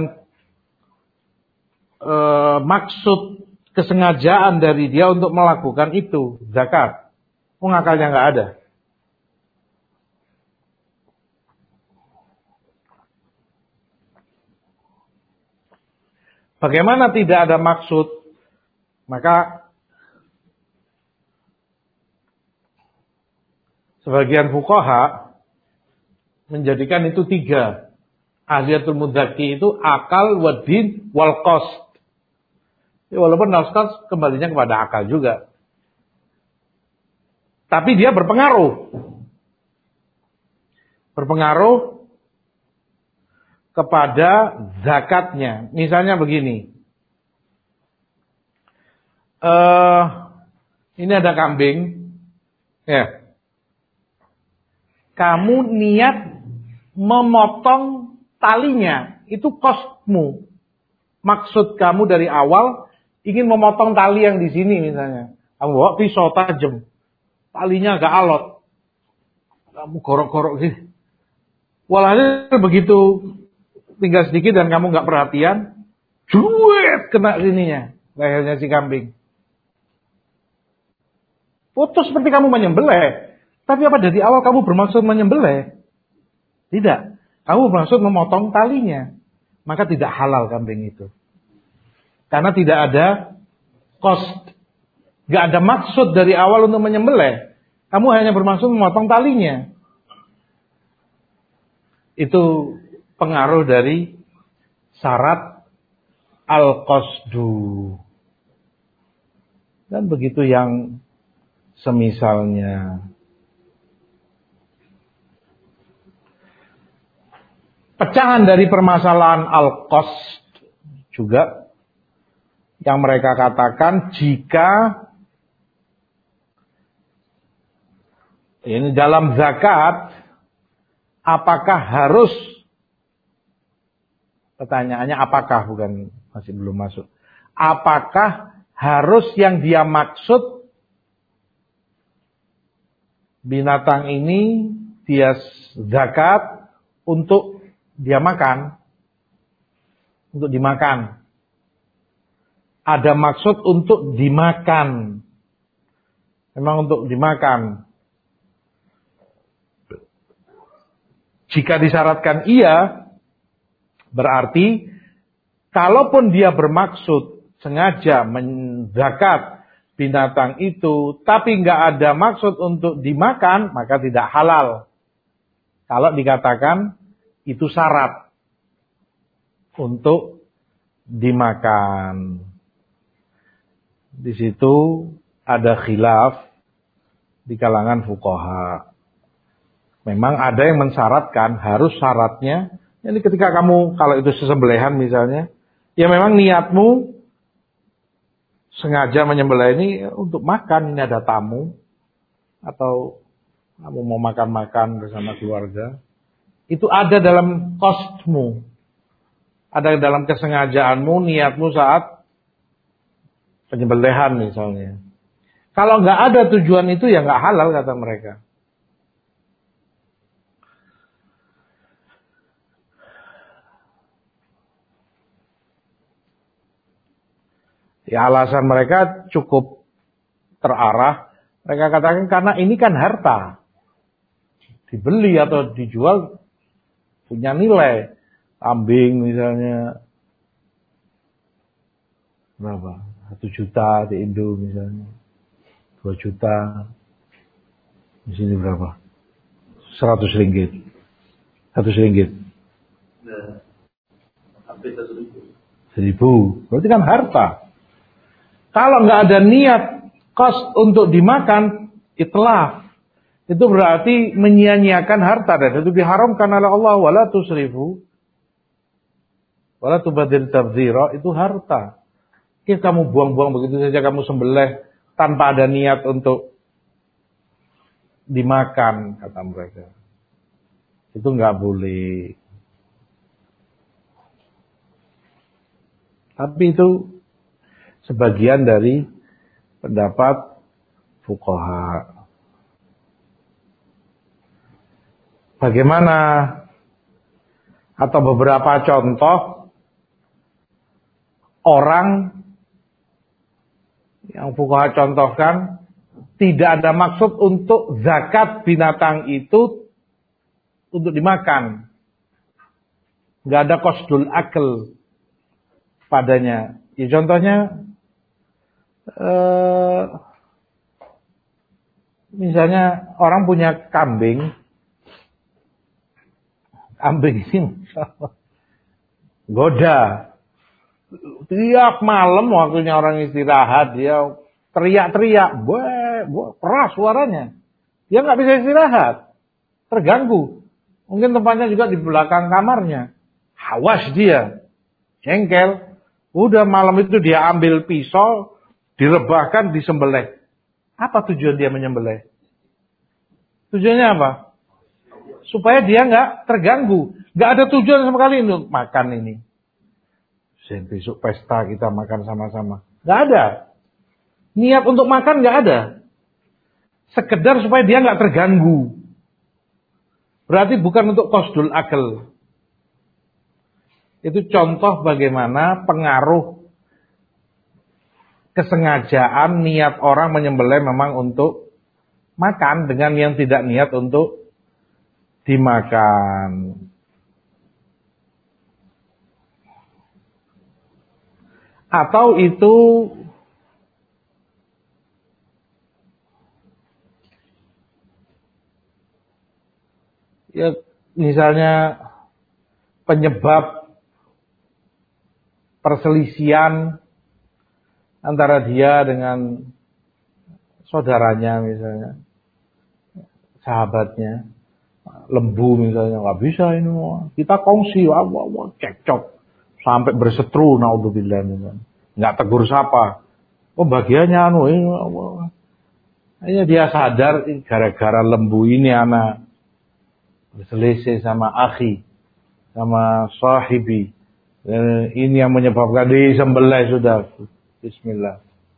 e, maksud kesengajaan dari dia untuk melakukan itu, zakat. Akalnya enggak ada. Bagaimana tidak ada maksud? Maka sebagian fuqaha menjadikan itu tiga. Ahliyatul mudzaki itu akal, wadin, wal qasd. Ya, walaupun qasd kembalinya kepada akal juga. Tapi dia berpengaruh. Berpengaruh kepada zakatnya. Misalnya begini. Uh, ini ada kambing. Ya. Kamu niat memotong talinya. Itu qasdmu. Maksud kamu dari awal ingin memotong tali yang di sini misalnya. Kamu bawa pisau tajam. Talinya agak alot. Kamu gorok-gorok gitu. Walhasil begitu tinggal sedikit dan kamu nggak perhatian, juet kena sininya, lehernya si kambing. Putus seperti kamu menyembelih. Tapi apa dari awal kamu bermaksud menyembelih? Tidak. Kamu bermaksud memotong talinya. Maka tidak halal kambing itu. Karena tidak ada cost. Gak ada maksud dari awal untuk menyembelih. Kamu hanya bermaksud memotong talinya. Itu pengaruh dari syarat al-qasdu. Dan begitu yang semisalnya. Pecahan dari permasalahan al-qasd juga yang mereka katakan jika ini dalam zakat apakah harus, pertanyaannya apakah, bukan, masih belum masuk, apakah harus yang dia maksud binatang ini dia zakat untuk dia makan, untuk dimakan. Ada maksud untuk dimakan. Memang untuk dimakan. Jika disyaratkan iya, berarti kalaupun dia bermaksud sengaja menzakat binatang itu, tapi nggak ada maksud untuk dimakan, maka tidak halal. Kalau dikatakan itu syarat untuk dimakan. Di situ ada khilaf di kalangan fuqaha. Memang ada yang mensyaratkan harus syaratnya. Jadi ketika kamu kalau itu sesembelihan misalnya, ya memang niatmu sengaja menyembelih ini untuk makan, ini ada tamu atau kamu mau makan-makan bersama keluarga. Itu ada dalam kosmu. Ada dalam kesengajaanmu, niatmu saat penyembelihan misalnya. Kalau nggak ada tujuan itu ya nggak halal kata mereka. Ya alasan mereka cukup terarah. Mereka katakan karena ini kan harta. Dibeli atau dijual punya nilai. Kambing misalnya berapa? Satu juta di Indo misalnya. Dua juta. Di sini berapa? Seratus ringgit. Satu ringgit. Nah, hampir satu ribu. Seribu. Berarti kan harta. Kalau nggak ada niat cost untuk dimakan, itlaf. Itu berarti menyia-nyiakan harta, dan itu diharamkan oleh Allah. Wala tusrifu wala tubadir tabdzira, itu harta. Jika kamu buang-buang begitu saja, kamu sembelih tanpa ada niat untuk dimakan, kata mereka. Itu nggak boleh. Tapi itu sebagian dari pendapat fuqaha. Bagaimana atau beberapa contoh orang yang fuqaha contohkan tidak ada maksud untuk zakat binatang itu untuk dimakan. Nggak ada qasdul akal padanya. Ya contohnya eh, misalnya orang punya kambing. Kambing ini goda. Tiap malam waktunya orang istirahat dia teriak-teriak, gue, gue keras suaranya. Dia nggak bisa istirahat, terganggu. Mungkin tempatnya juga di belakang kamarnya. Hawas dia, jengkel. Udah malam itu dia ambil pisau, direbahkan, disembelih. Apa tujuan dia menyembelih? Tujuannya apa? Supaya dia nggak terganggu. Nggak ada tujuan sama sekali untuk makan ini. Besok pesta kita makan sama-sama. Nggak ada. Niat untuk makan nggak ada. Sekedar supaya dia nggak terganggu. Berarti bukan untuk qasdul akal. Itu contoh bagaimana pengaruh kesengajaan niat orang menyembelih memang untuk makan dengan yang tidak niat untuk dimakan. Atau itu ya misalnya penyebab perselisihan antara dia dengan saudaranya misalnya, sahabatnya, lembu misalnya, nggak bisa ini, kita kongsi, wah, wah, wah, cekcok sampai berseteru, naudzubillah, nggak tegur sapa, oh bagiannya anu ini, wah. Hanya dia sadar gara-gara lembu ini anak berselisih sama akhi, sama sahibi, ini yang menyebabkan disembelih sudah. Bismillah.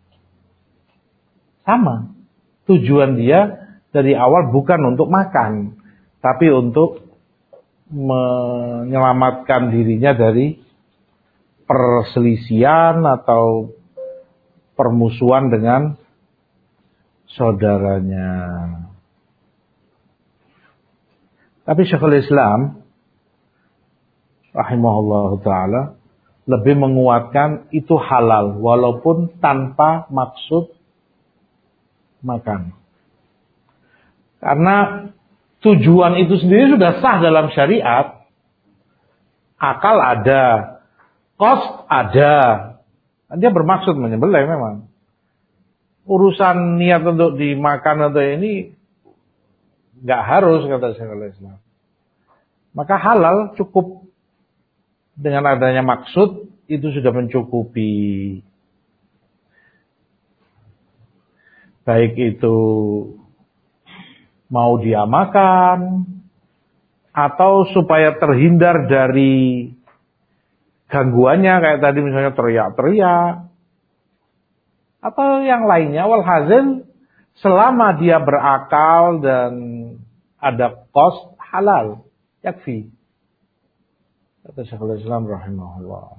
Sama. Tujuan dia dari awal bukan untuk makan, tapi untuk menyelamatkan dirinya dari perselisihan atau permusuhan dengan saudaranya. Tapi Syekhul Islam rahimahullah ta'ala lebih menguatkan itu halal walaupun tanpa maksud makan. Karena tujuan itu sendiri sudah sah dalam syariat. Akal ada, cost ada. Dia bermaksud menyembelih memang. Urusan niat untuk dimakan atau ini nggak harus, kata Syekhul Islam. Maka halal cukup dengan adanya maksud itu sudah mencukupi. Baik itu mau dia makan atau supaya terhindar dari gangguannya kayak tadi misalnya teriak-teriak atau yang lainnya, walhasil selama dia berakal dan ada cost halal yakfi, kata Syekhul Islam rahimahullah.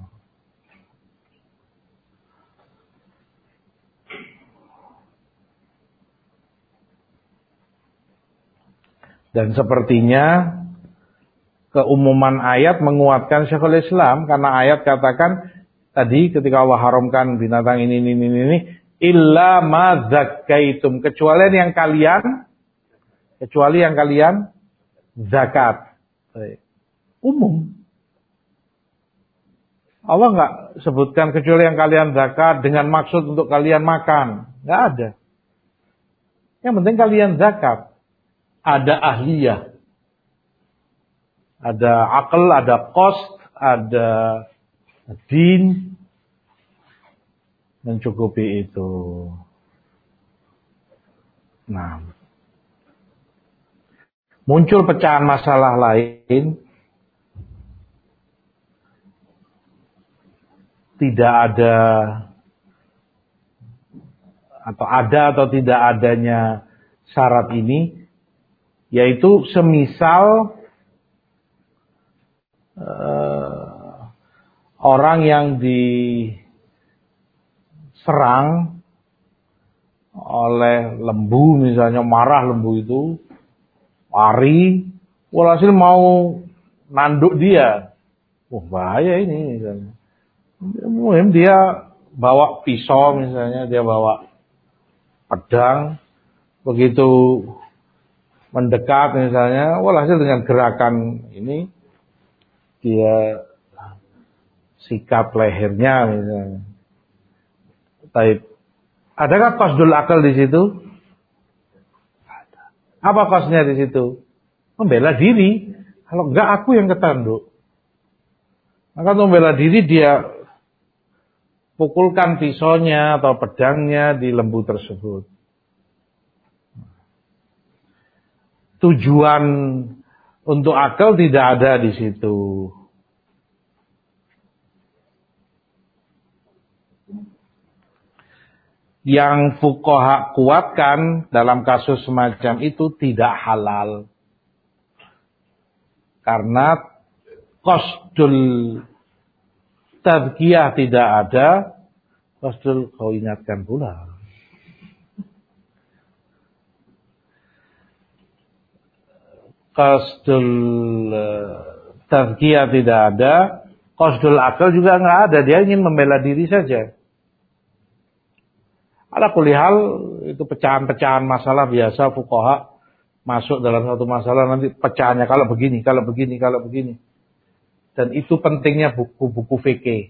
Dan sepertinya keumuman ayat menguatkan Syekhul Islam, karena ayat katakan tadi ketika Allah haramkan binatang ini ini ini, ini illa ma zakkaitum, kecuali yang kalian kecuali yang kalian zakat. Umum. Allah enggak sebutkan kecuali yang kalian zakat dengan maksud untuk kalian makan. Enggak ada. Yang penting kalian zakat. Ada ahliyah, ada akal, ada cost, ada din, mencukupi itu. Nah, muncul pecahan masalah lain, tidak ada atau ada atau tidak adanya syarat ini. Yaitu semisal uh, orang yang diserang oleh lembu, misalnya marah lembu itu, lari, walhasil mau nanduk dia. Wah, bahaya ini misalnya. Mungkin dia bawa pisau misalnya, dia bawa pedang, begitu mendekat misalnya, walhasil dengan gerakan ini dia sikat lehernya misalnya. Taib. Adakah qasdul akal di situ? Ada. Apa qasdnya di situ? Membela diri. Kalau enggak aku yang ketanduk. Maka untuk membela diri dia pukulkan pisaunya atau pedangnya di lembu tersebut. Tujuan untuk akal tidak ada di situ. Yang fuqaha kuatkan dalam kasus semacam itu tidak halal. Karena qasdul tazkiyah tidak ada, qasdul kau ingatkan pula. qasdul tazkiyah tidak ada, qasdul akal juga nggak ada. Dia ingin membela diri saja. Ala kulli hal, itu pecahan-pecahan masalah biasa fuqaha masuk dalam satu masalah nanti pecahannya kalau begini, kalau begini, kalau begini. Dan itu pentingnya buku-buku fikih.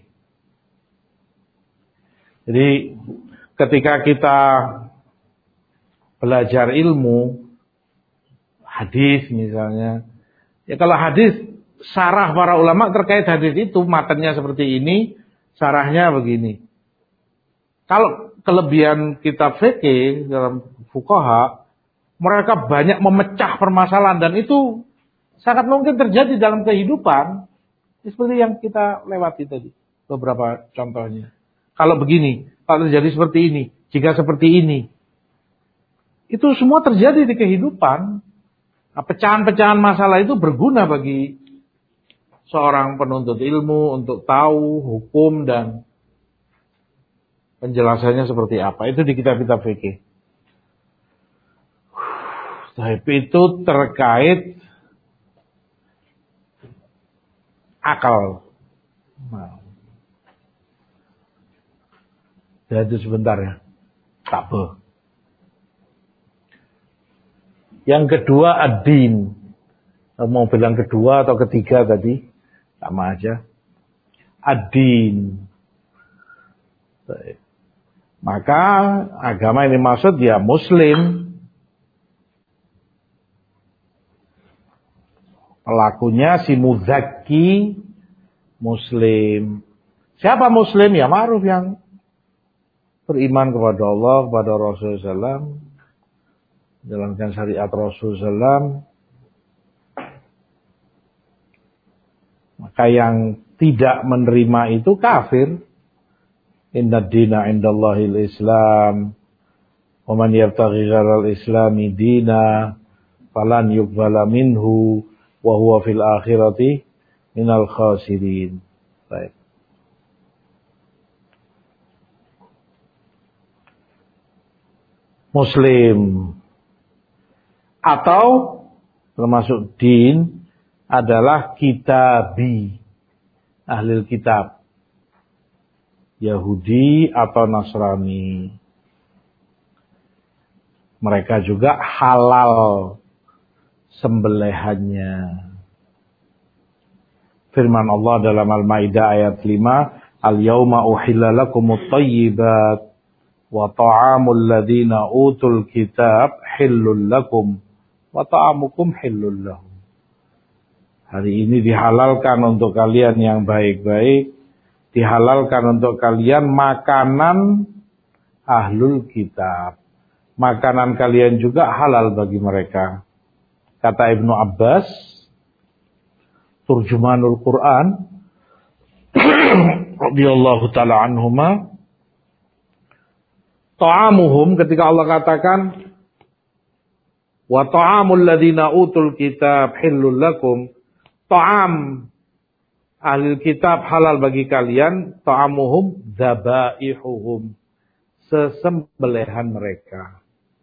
Jadi ketika kita belajar ilmu hadis misalnya, ya kalau hadis sarah para ulama terkait hadis itu matanya seperti ini, sarahnya begini. Kalau kelebihan kitab fikih dalam fuqaha, mereka banyak memecah permasalahan dan itu sangat mungkin terjadi dalam kehidupan. Seperti yang kita lewati tadi, beberapa contohnya. Kalau begini, kalau terjadi seperti ini, jika seperti ini. Itu semua terjadi di kehidupan. Nah, pecahan-pecahan masalah itu berguna bagi seorang penuntut ilmu untuk tahu hukum dan penjelasannya seperti apa. Itu di kitab-kitab fikih. Tapi itu terkait akal. Nah. Ya itu sebentar ya. Kabeh. Yang kedua ad-din. Mau bilang kedua atau ketiga tadi, sama aja. Ad-din. Maka agama ini maksud ya muslim. Pelakunya si muzaki muslim. Siapa muslim? Ya ma'ruf yang beriman kepada Allah, kepada Rasulullah shallallahu alaihi wasallam, menjalankan syariat Rasulullah shallallahu alaihi wasallam. Maka yang tidak menerima itu kafir. Inna dina indallahil Islam. Wa man yabtaghi ghairal islami dina falan yuqbala minhu wa huwa fil akhirati minal khasirin. Baik. Muslim atau termasuk din adalah kitabi, ahli kitab, Yahudi atau Nasrani. Mereka juga halal sembelihannya. Firman Allah dalam Al-Maidah ayat lima, Al-yawma uhilla lakumut thayyibat wa ta'amul ladhina utul kitab hillul lakum wa ta'amukum hillul lahum. Hari ini dihalalkan untuk kalian yang baik-baik, dihalalkan untuk kalian makanan ahlul kitab. Makanan kalian juga halal bagi mereka. Kata Ibnu Abbas, turjumanul Quran, radhiyallahu ta'ala anhuma, ta'amuhum, ketika Allah katakan, wa ta'amul ladhina utul kitab hillul lakum, ta'am ahli kitab halal bagi kalian, ta'amuhum dzabaihuhum, sesembelihan mereka.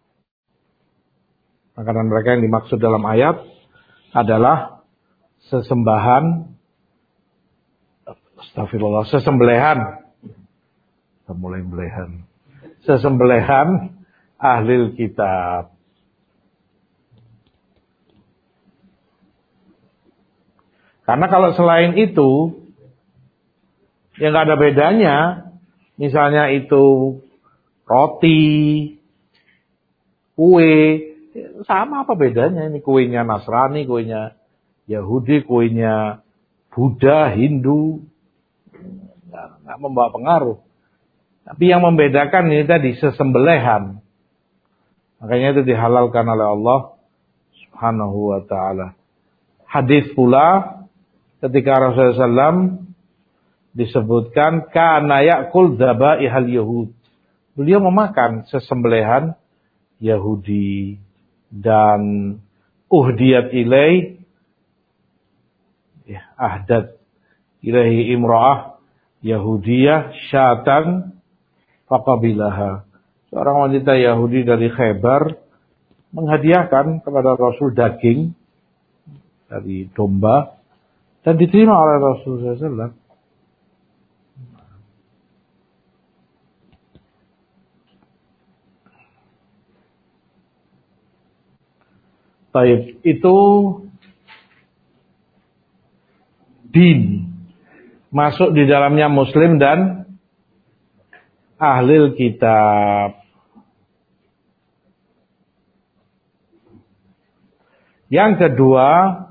Makanan mereka yang dimaksud dalam ayat adalah sesembahan, astagfirullah, sesembelihan, sembelihan, sesembelihan ahli kitab. Karena kalau selain itu, ya nggak ada bedanya. Misalnya itu roti, kue, sama apa bedanya? Ini kuenya Nasrani, kuenya Yahudi, kuenya Buddha, Hindu, nggak, nggak membawa pengaruh. Tapi yang membedakan ini tadi sesembelihan. Makanya itu dihalalkan oleh Allah Subhanahu wa ta'ala. Hadis pula, ketika Rasulullah shallallahu alaihi wasallam disebutkan kana ya'kul dzabaihal yahud. Beliau memakan sesembelihan Yahudi dan uhdiyat ilai ya, ahdat ilaihi imra'ah Yahudiyah syatan faqabilaha. Seorang wanita Yahudi dari Khaybar menghadiahkan kepada Rasul daging, dari domba dan diterima oleh Rasulullah shallallahu alaihi wasallam. Baik, itu din, masuk di dalamnya Muslim dan ahlil kitab. Yang kedua,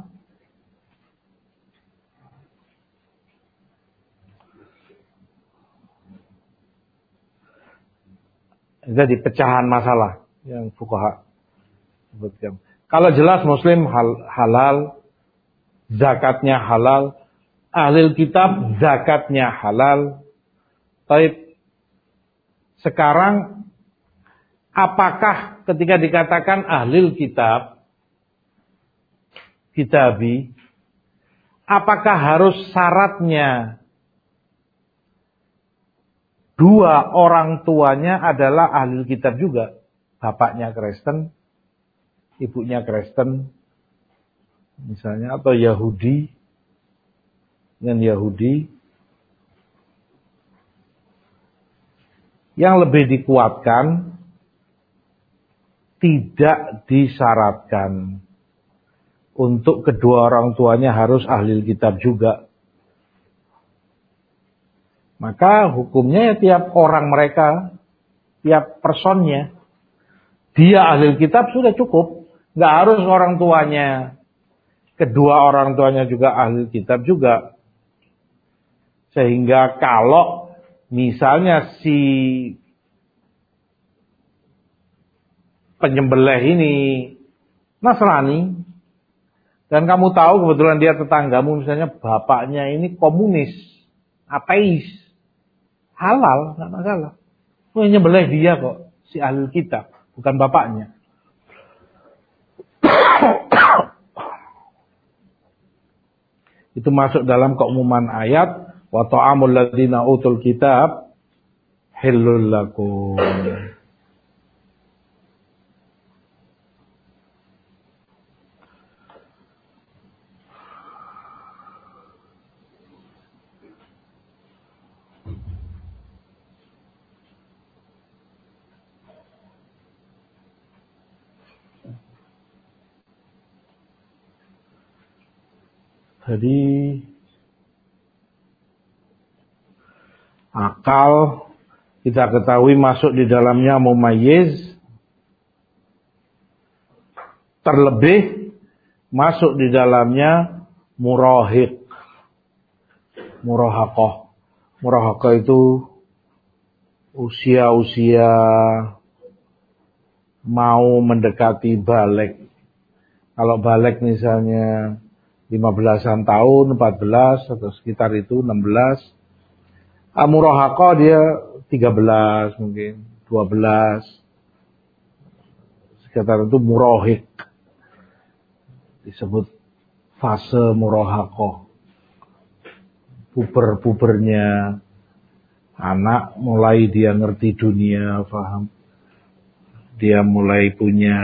jadi pecahan masalah yang fuqaha sebutkan. Kalau jelas Muslim hal, halal, zakatnya halal, ahlil kitab zakatnya halal. Baik, sekarang apakah ketika dikatakan ahlil kitab, kitabi, apakah harus syaratnya dua orang tuanya adalah ahlil kitab juga? Bapaknya Kristen, ibunya Kristen, misalnya, atau Yahudi dengan Yahudi. Yang lebih dikuatkan, tidak disyaratkan untuk kedua orang tuanya harus ahli kitab juga. Maka hukumnya ya tiap orang mereka, tiap personnya, dia ahli kitab sudah cukup. Nggak harus orang tuanya, kedua orang tuanya juga ahli kitab juga. Sehingga kalau misalnya si penyembelih ini Nasrani, dan kamu tahu kebetulan dia tetanggamu, misalnya bapaknya ini komunis, ateis, halal, nggak masalah. Oh, nyembelih dia kok, si ahli kitab, bukan bapaknya. Itu masuk dalam keumuman ayat wa ta'amul ladzina utul kitab hillul lakum. Jadi akal kita ketahui masuk di dalamnya mumayyiz, terlebih masuk di dalamnya murahiq, murahaqah. Murahaqah itu usia-usia mau mendekati balik. Kalau balik misalnya lima belasan tahun, empat belas atau sekitar itu, enam belas. Murahaqah dia tiga belas mungkin, dua belas. Sekitar itu murahiq. Disebut fase murahaqah. Puber-pubernya anak, mulai dia ngerti dunia, paham. Dia mulai punya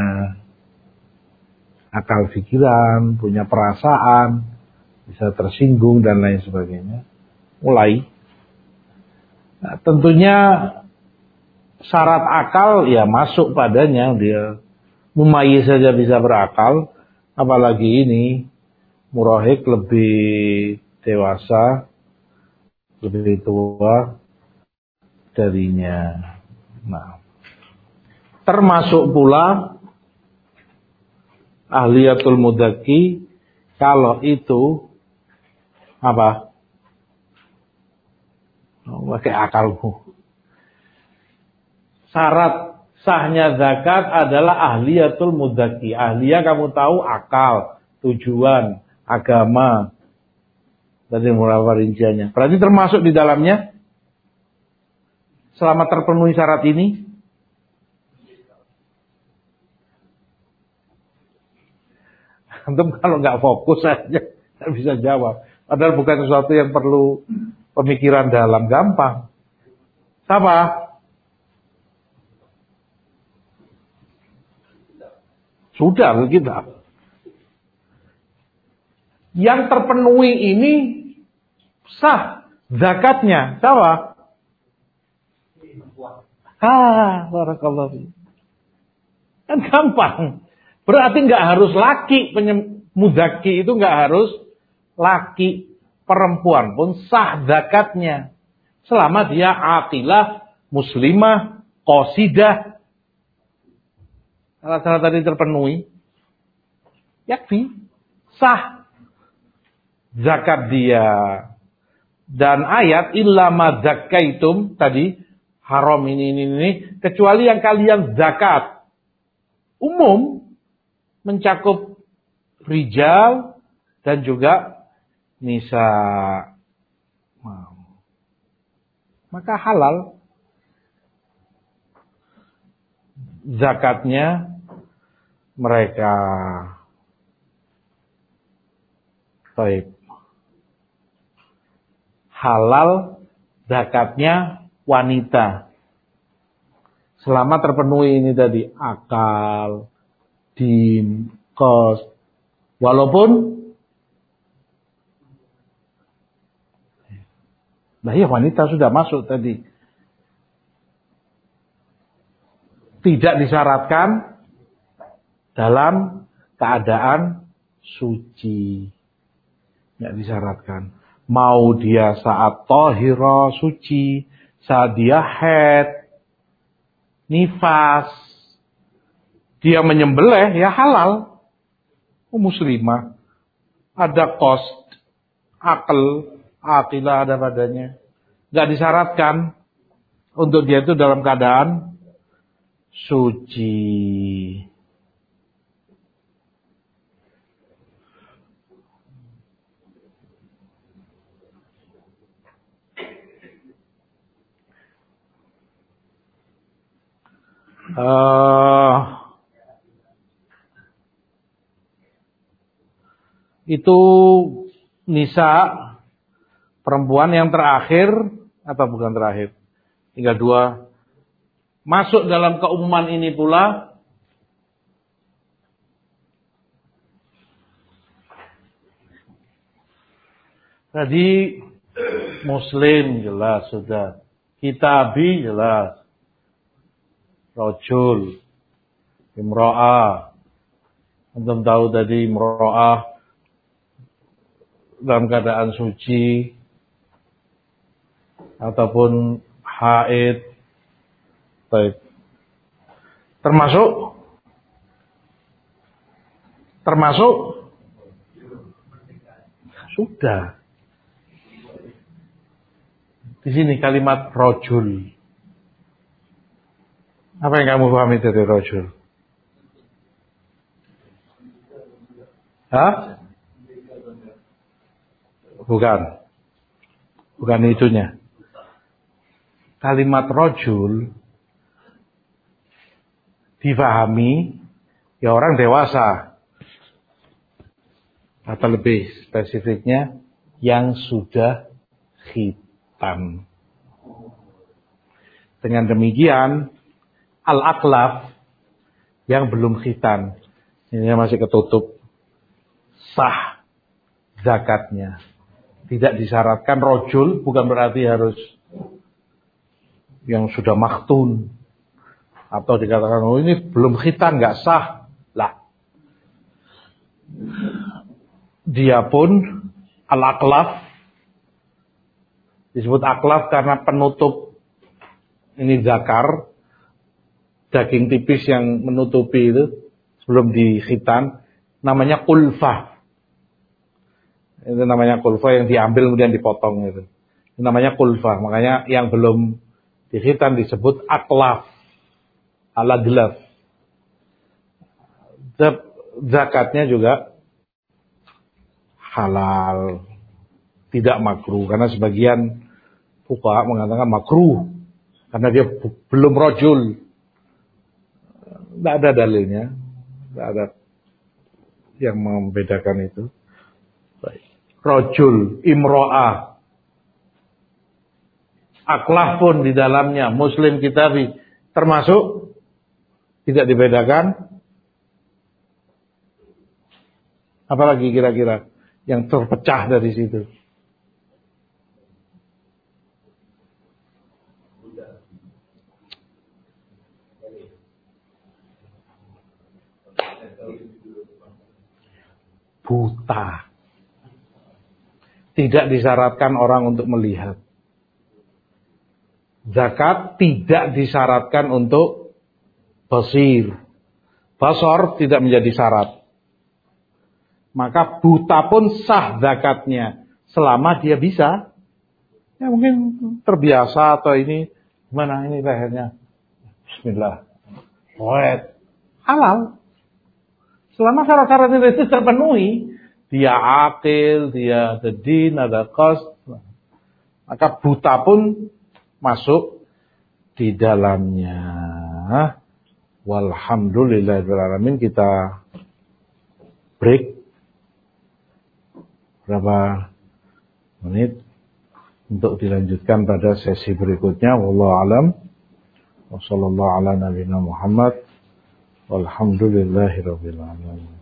akal pikiran, punya perasaan, bisa tersinggung dan lain sebagainya. Mulai. Nah, tentunya syarat akal ya masuk padanya, dia mumayyiz saja bisa berakal, apalagi ini murahiq lebih dewasa, lebih tua darinya. Nah, termasuk pula ahliyatul mudaki, kalau itu apa? Oh, pakai akalmu. Syarat sahnya zakat adalah ahliyatul mudaki. Ahliya kamu tahu akal, tujuan, agama. Tadi mulai rinciannya. Berarti termasuk di dalamnya selama terpenuhi syarat ini. Antum kalau nggak fokus aja nggak bisa jawab. Padahal bukan sesuatu yang perlu pemikiran dalam, gampang. Sama. Sudah kita. Yang terpenuhi ini sah zakatnya. Siapa? Ah, barakallahu. Kan gampang. Berarti nggak harus laki, muzaki itu nggak harus laki, perempuan pun sah zakatnya. Selama dia aqilah, muslimah, qasidah. Syarat-syarat tadi terpenuhi. Yakfi. Sah zakat dia. Dan ayat illa ma zakkaitum tadi haram ini ini ini kecuali yang kalian zakat. Umum mencakup rijal dan juga nisa. Maka halal zakatnya mereka. Baik. Halal zakatnya wanita. Selama terpenuhi ini tadi akal, din, kos. Walaupun nah ya wanita sudah masuk tadi. Tidak disyaratkan dalam keadaan suci. Tidak disyaratkan. Mau dia saat tahira suci, saat dia haid, nifas, dia menyembelih ya halal. Oh, muslimah. Ada kost, akal, aqilah ada padanya. Tidak disyaratkan untuk dia itu dalam keadaan suci. Uh, itu nisa perempuan yang terakhir atau bukan terakhir, tinggal dua masuk dalam keumuman ini pula tadi muslim jelas sudah, kitabi jelas, rajul, imra'ah. Antum tahu tadi imra'ah dalam keadaan suci ataupun haid. Baik. Termasuk termasuk sudah. Di sini kalimat rajul. Apa yang kamu pahami dari rajul? Hah? Bukan. Bukan itunya. Kalimat rajul difahami ya orang dewasa. Atau lebih spesifiknya yang sudah khitan. Dengan demikian al-aklaf yang belum khitan, ini masih ketutup, sah zakatnya. Tidak disyaratkan rojul, bukan berarti harus yang sudah makhtun. Atau dikatakan, oh ini belum khitan, gak sah. Lah. Dia pun al-aklaf, disebut aklaf karena penutup ini zakar, daging tipis yang menutupi itu sebelum dikhitan, namanya kulfah. Itu namanya kulfah yang diambil kemudian dipotong itu. Itu namanya kulfah. Makanya yang belum dikhitan disebut aklaf, al-aglaf. Zakatnya juga halal, tidak makruh, karena sebagian fuqaha mengatakan makruh karena dia belum rajul. Tidak ada dalilnya, tidak ada yang membedakan itu. Baik. Rajul, imro'ah, aklah pun di dalamnya muslim kitabi termasuk, tidak dibedakan. Apalagi kira-kira yang terpecah dari situ. Buta. Tidak disyaratkan orang untuk melihat. Zakat tidak disyaratkan untuk basir. Basor tidak menjadi syarat. Maka buta pun sah zakatnya selama dia bisa. Ya mungkin terbiasa atau ini gimana ini lehernya. Bismillah. Wet. Halal. Selama syarat-syarat itu terpenuhi, dia akil, dia ada din, ada qasd, maka buta pun masuk di dalamnya. Walhamdulillahirabbil alamin. Kita break berapa menit untuk dilanjutkan pada sesi berikutnya. Wallahu alam. Wassallallahu ala nabiyina Muhammad. Walhamdulillahirabbil alamin.